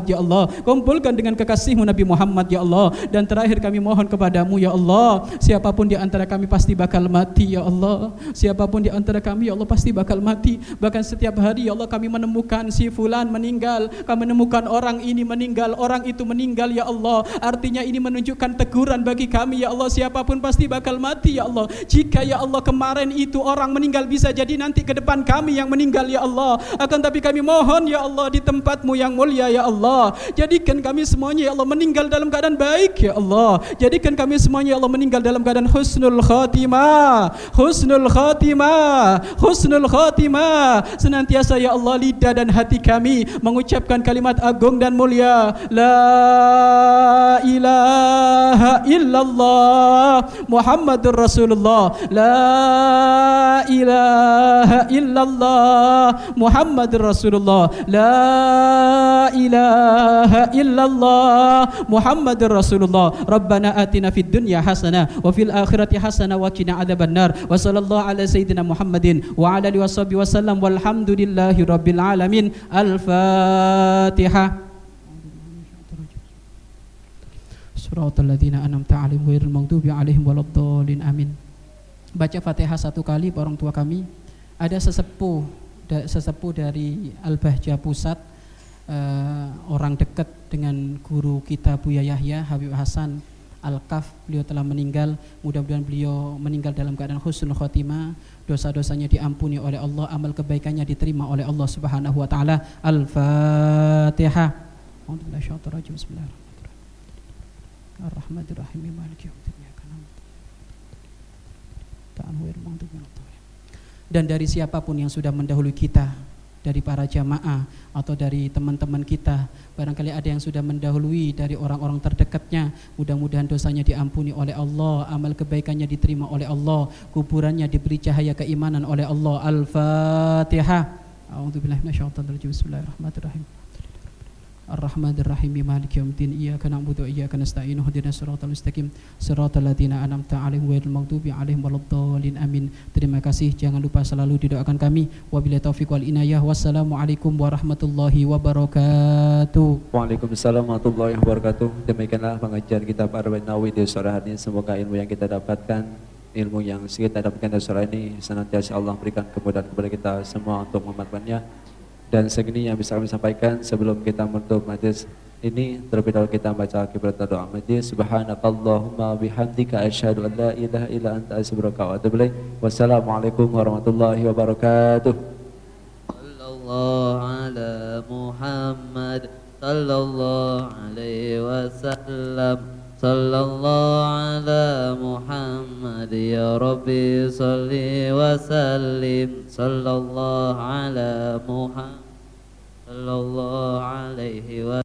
Allah. Kumpulkan dengan kekasih-Mu Nabi Muhammad ya Allah. Dan terakhir kami mohon kepadamu ya Allah, siapapun di antara kami pasti bakal mati ya Allah. Siapapun di antara kami ya Allah pasti bakal mati. Bahkan setiap hari ya Allah kami menemukan si fulan meninggal, kami menemukan orang ini meninggal, orang itu meninggal ya Allah. Artinya ini menunjukkan teguran bagi kami ya Allah, siapapun pasti bakal mati ya Allah. Jika ya Allah kemarin itu orang meninggal, bisa jadi nanti ke depan kami yang meninggal ya Allah. Akan tapi kami mohon ya Allah di tempat-Mu yang mulia ya Allah, jadikan kami semuanya ya Allah meninggal dalam keadaan baik ya Allah. Jadikan kami semuanya ya Allah meninggal dalam keadaan husnul khatimah, husnul khatimah, husnul khatimah. Senantiasa ya Allah lidah dan hati kami mengucapkan kalimat agung dan mulia la ilaha illallah Muhammadur Rasulullah, la ilaha illallah Muhammadur Rasulullah, la ilaha illallah Muhammadur Rasulullah. Rabbana atina fid dunya hasanah wa fil akhirati hasanah wa qina adzabannar. Wa sallallahu ala sayyidina Muhammadin wa ala alihi washabihi wasallam walhamdulillahi rabbil alamin. Al-Fatihah. Suratul ladzina an'amta 'alaihim ghairil maghdubi 'alaihim waladdallin. Amin. Baca Fatihah satu kali orang tua kami. Ada sesepuh dari Al-Bahjah Pusat, orang dekat dengan guru kita Buya Yahya Habib Hasan Al-Kaf. Beliau telah meninggal. Mudah-mudahan beliau meninggal dalam keadaan husnul khotimah, dosa-dosanya diampuni oleh Allah, amal kebaikannya diterima oleh Allah Subhanahu wa taala. Al-Fatihah. Bismillahirrahmanirrahim. Ar-Rahmanir-Rahim. Maliki yaumiddin. Dan dari siapapun yang sudah mendahului kita, dari para jamaah atau dari teman-teman kita, barangkali ada yang sudah mendahului dari orang-orang terdekatnya, mudah-mudahan dosanya diampuni oleh Allah, amal kebaikannya diterima oleh Allah, kuburannya diberi cahaya keimanan oleh Allah. Al-Fatihah. A'udzubillahi minasyaitonir rajim. Bismillahirrahmanirrahim. Ar-Rahmanir-Rahim. Maliki yaumiddin. Iyyaka na'budu wa iyyaka nasta'in. Ihdinas siratal mustaqim. Siratal ladzina an'amta 'alaihim ghairil maghdubi 'alaihim waladdallin. Amin. Terima kasih. Jangan lupa selalu didoakan kami. Wabillahi taufiq wal inayah. Wassalamualaikum warahmatullahi wabarakatuh. Waalaikumsalam warahmatullahi wabarakatuh. Demikianlah pengajian kitab Arba'in Nawawi di sore hari ini. Semoga ilmu yang kita dapatkan, ilmu yang kita dapatkan di sore ini, senantiasa Allah berikan kemudahan kepada kita semua untuk memanfaatkannya. Dan segini yang bisa kami sampaikan sebelum kita menutup majlis ini. Terlebih dahulu kita baca kiblat doa majlis. Subhanakallahumma bihamdika asyhadu an la ilaha illa anta astaghfiruka wa atubu ilaik. Wassalamualaikum warahmatullahi wabarakatuh. Sallallahu ala Muhammad sallallahu alaihi wasallam. Sallallahu ala Muhammad ya Rabbi salli wa sallim. Sallallahu ala Muhammad sallallahu alaihi wa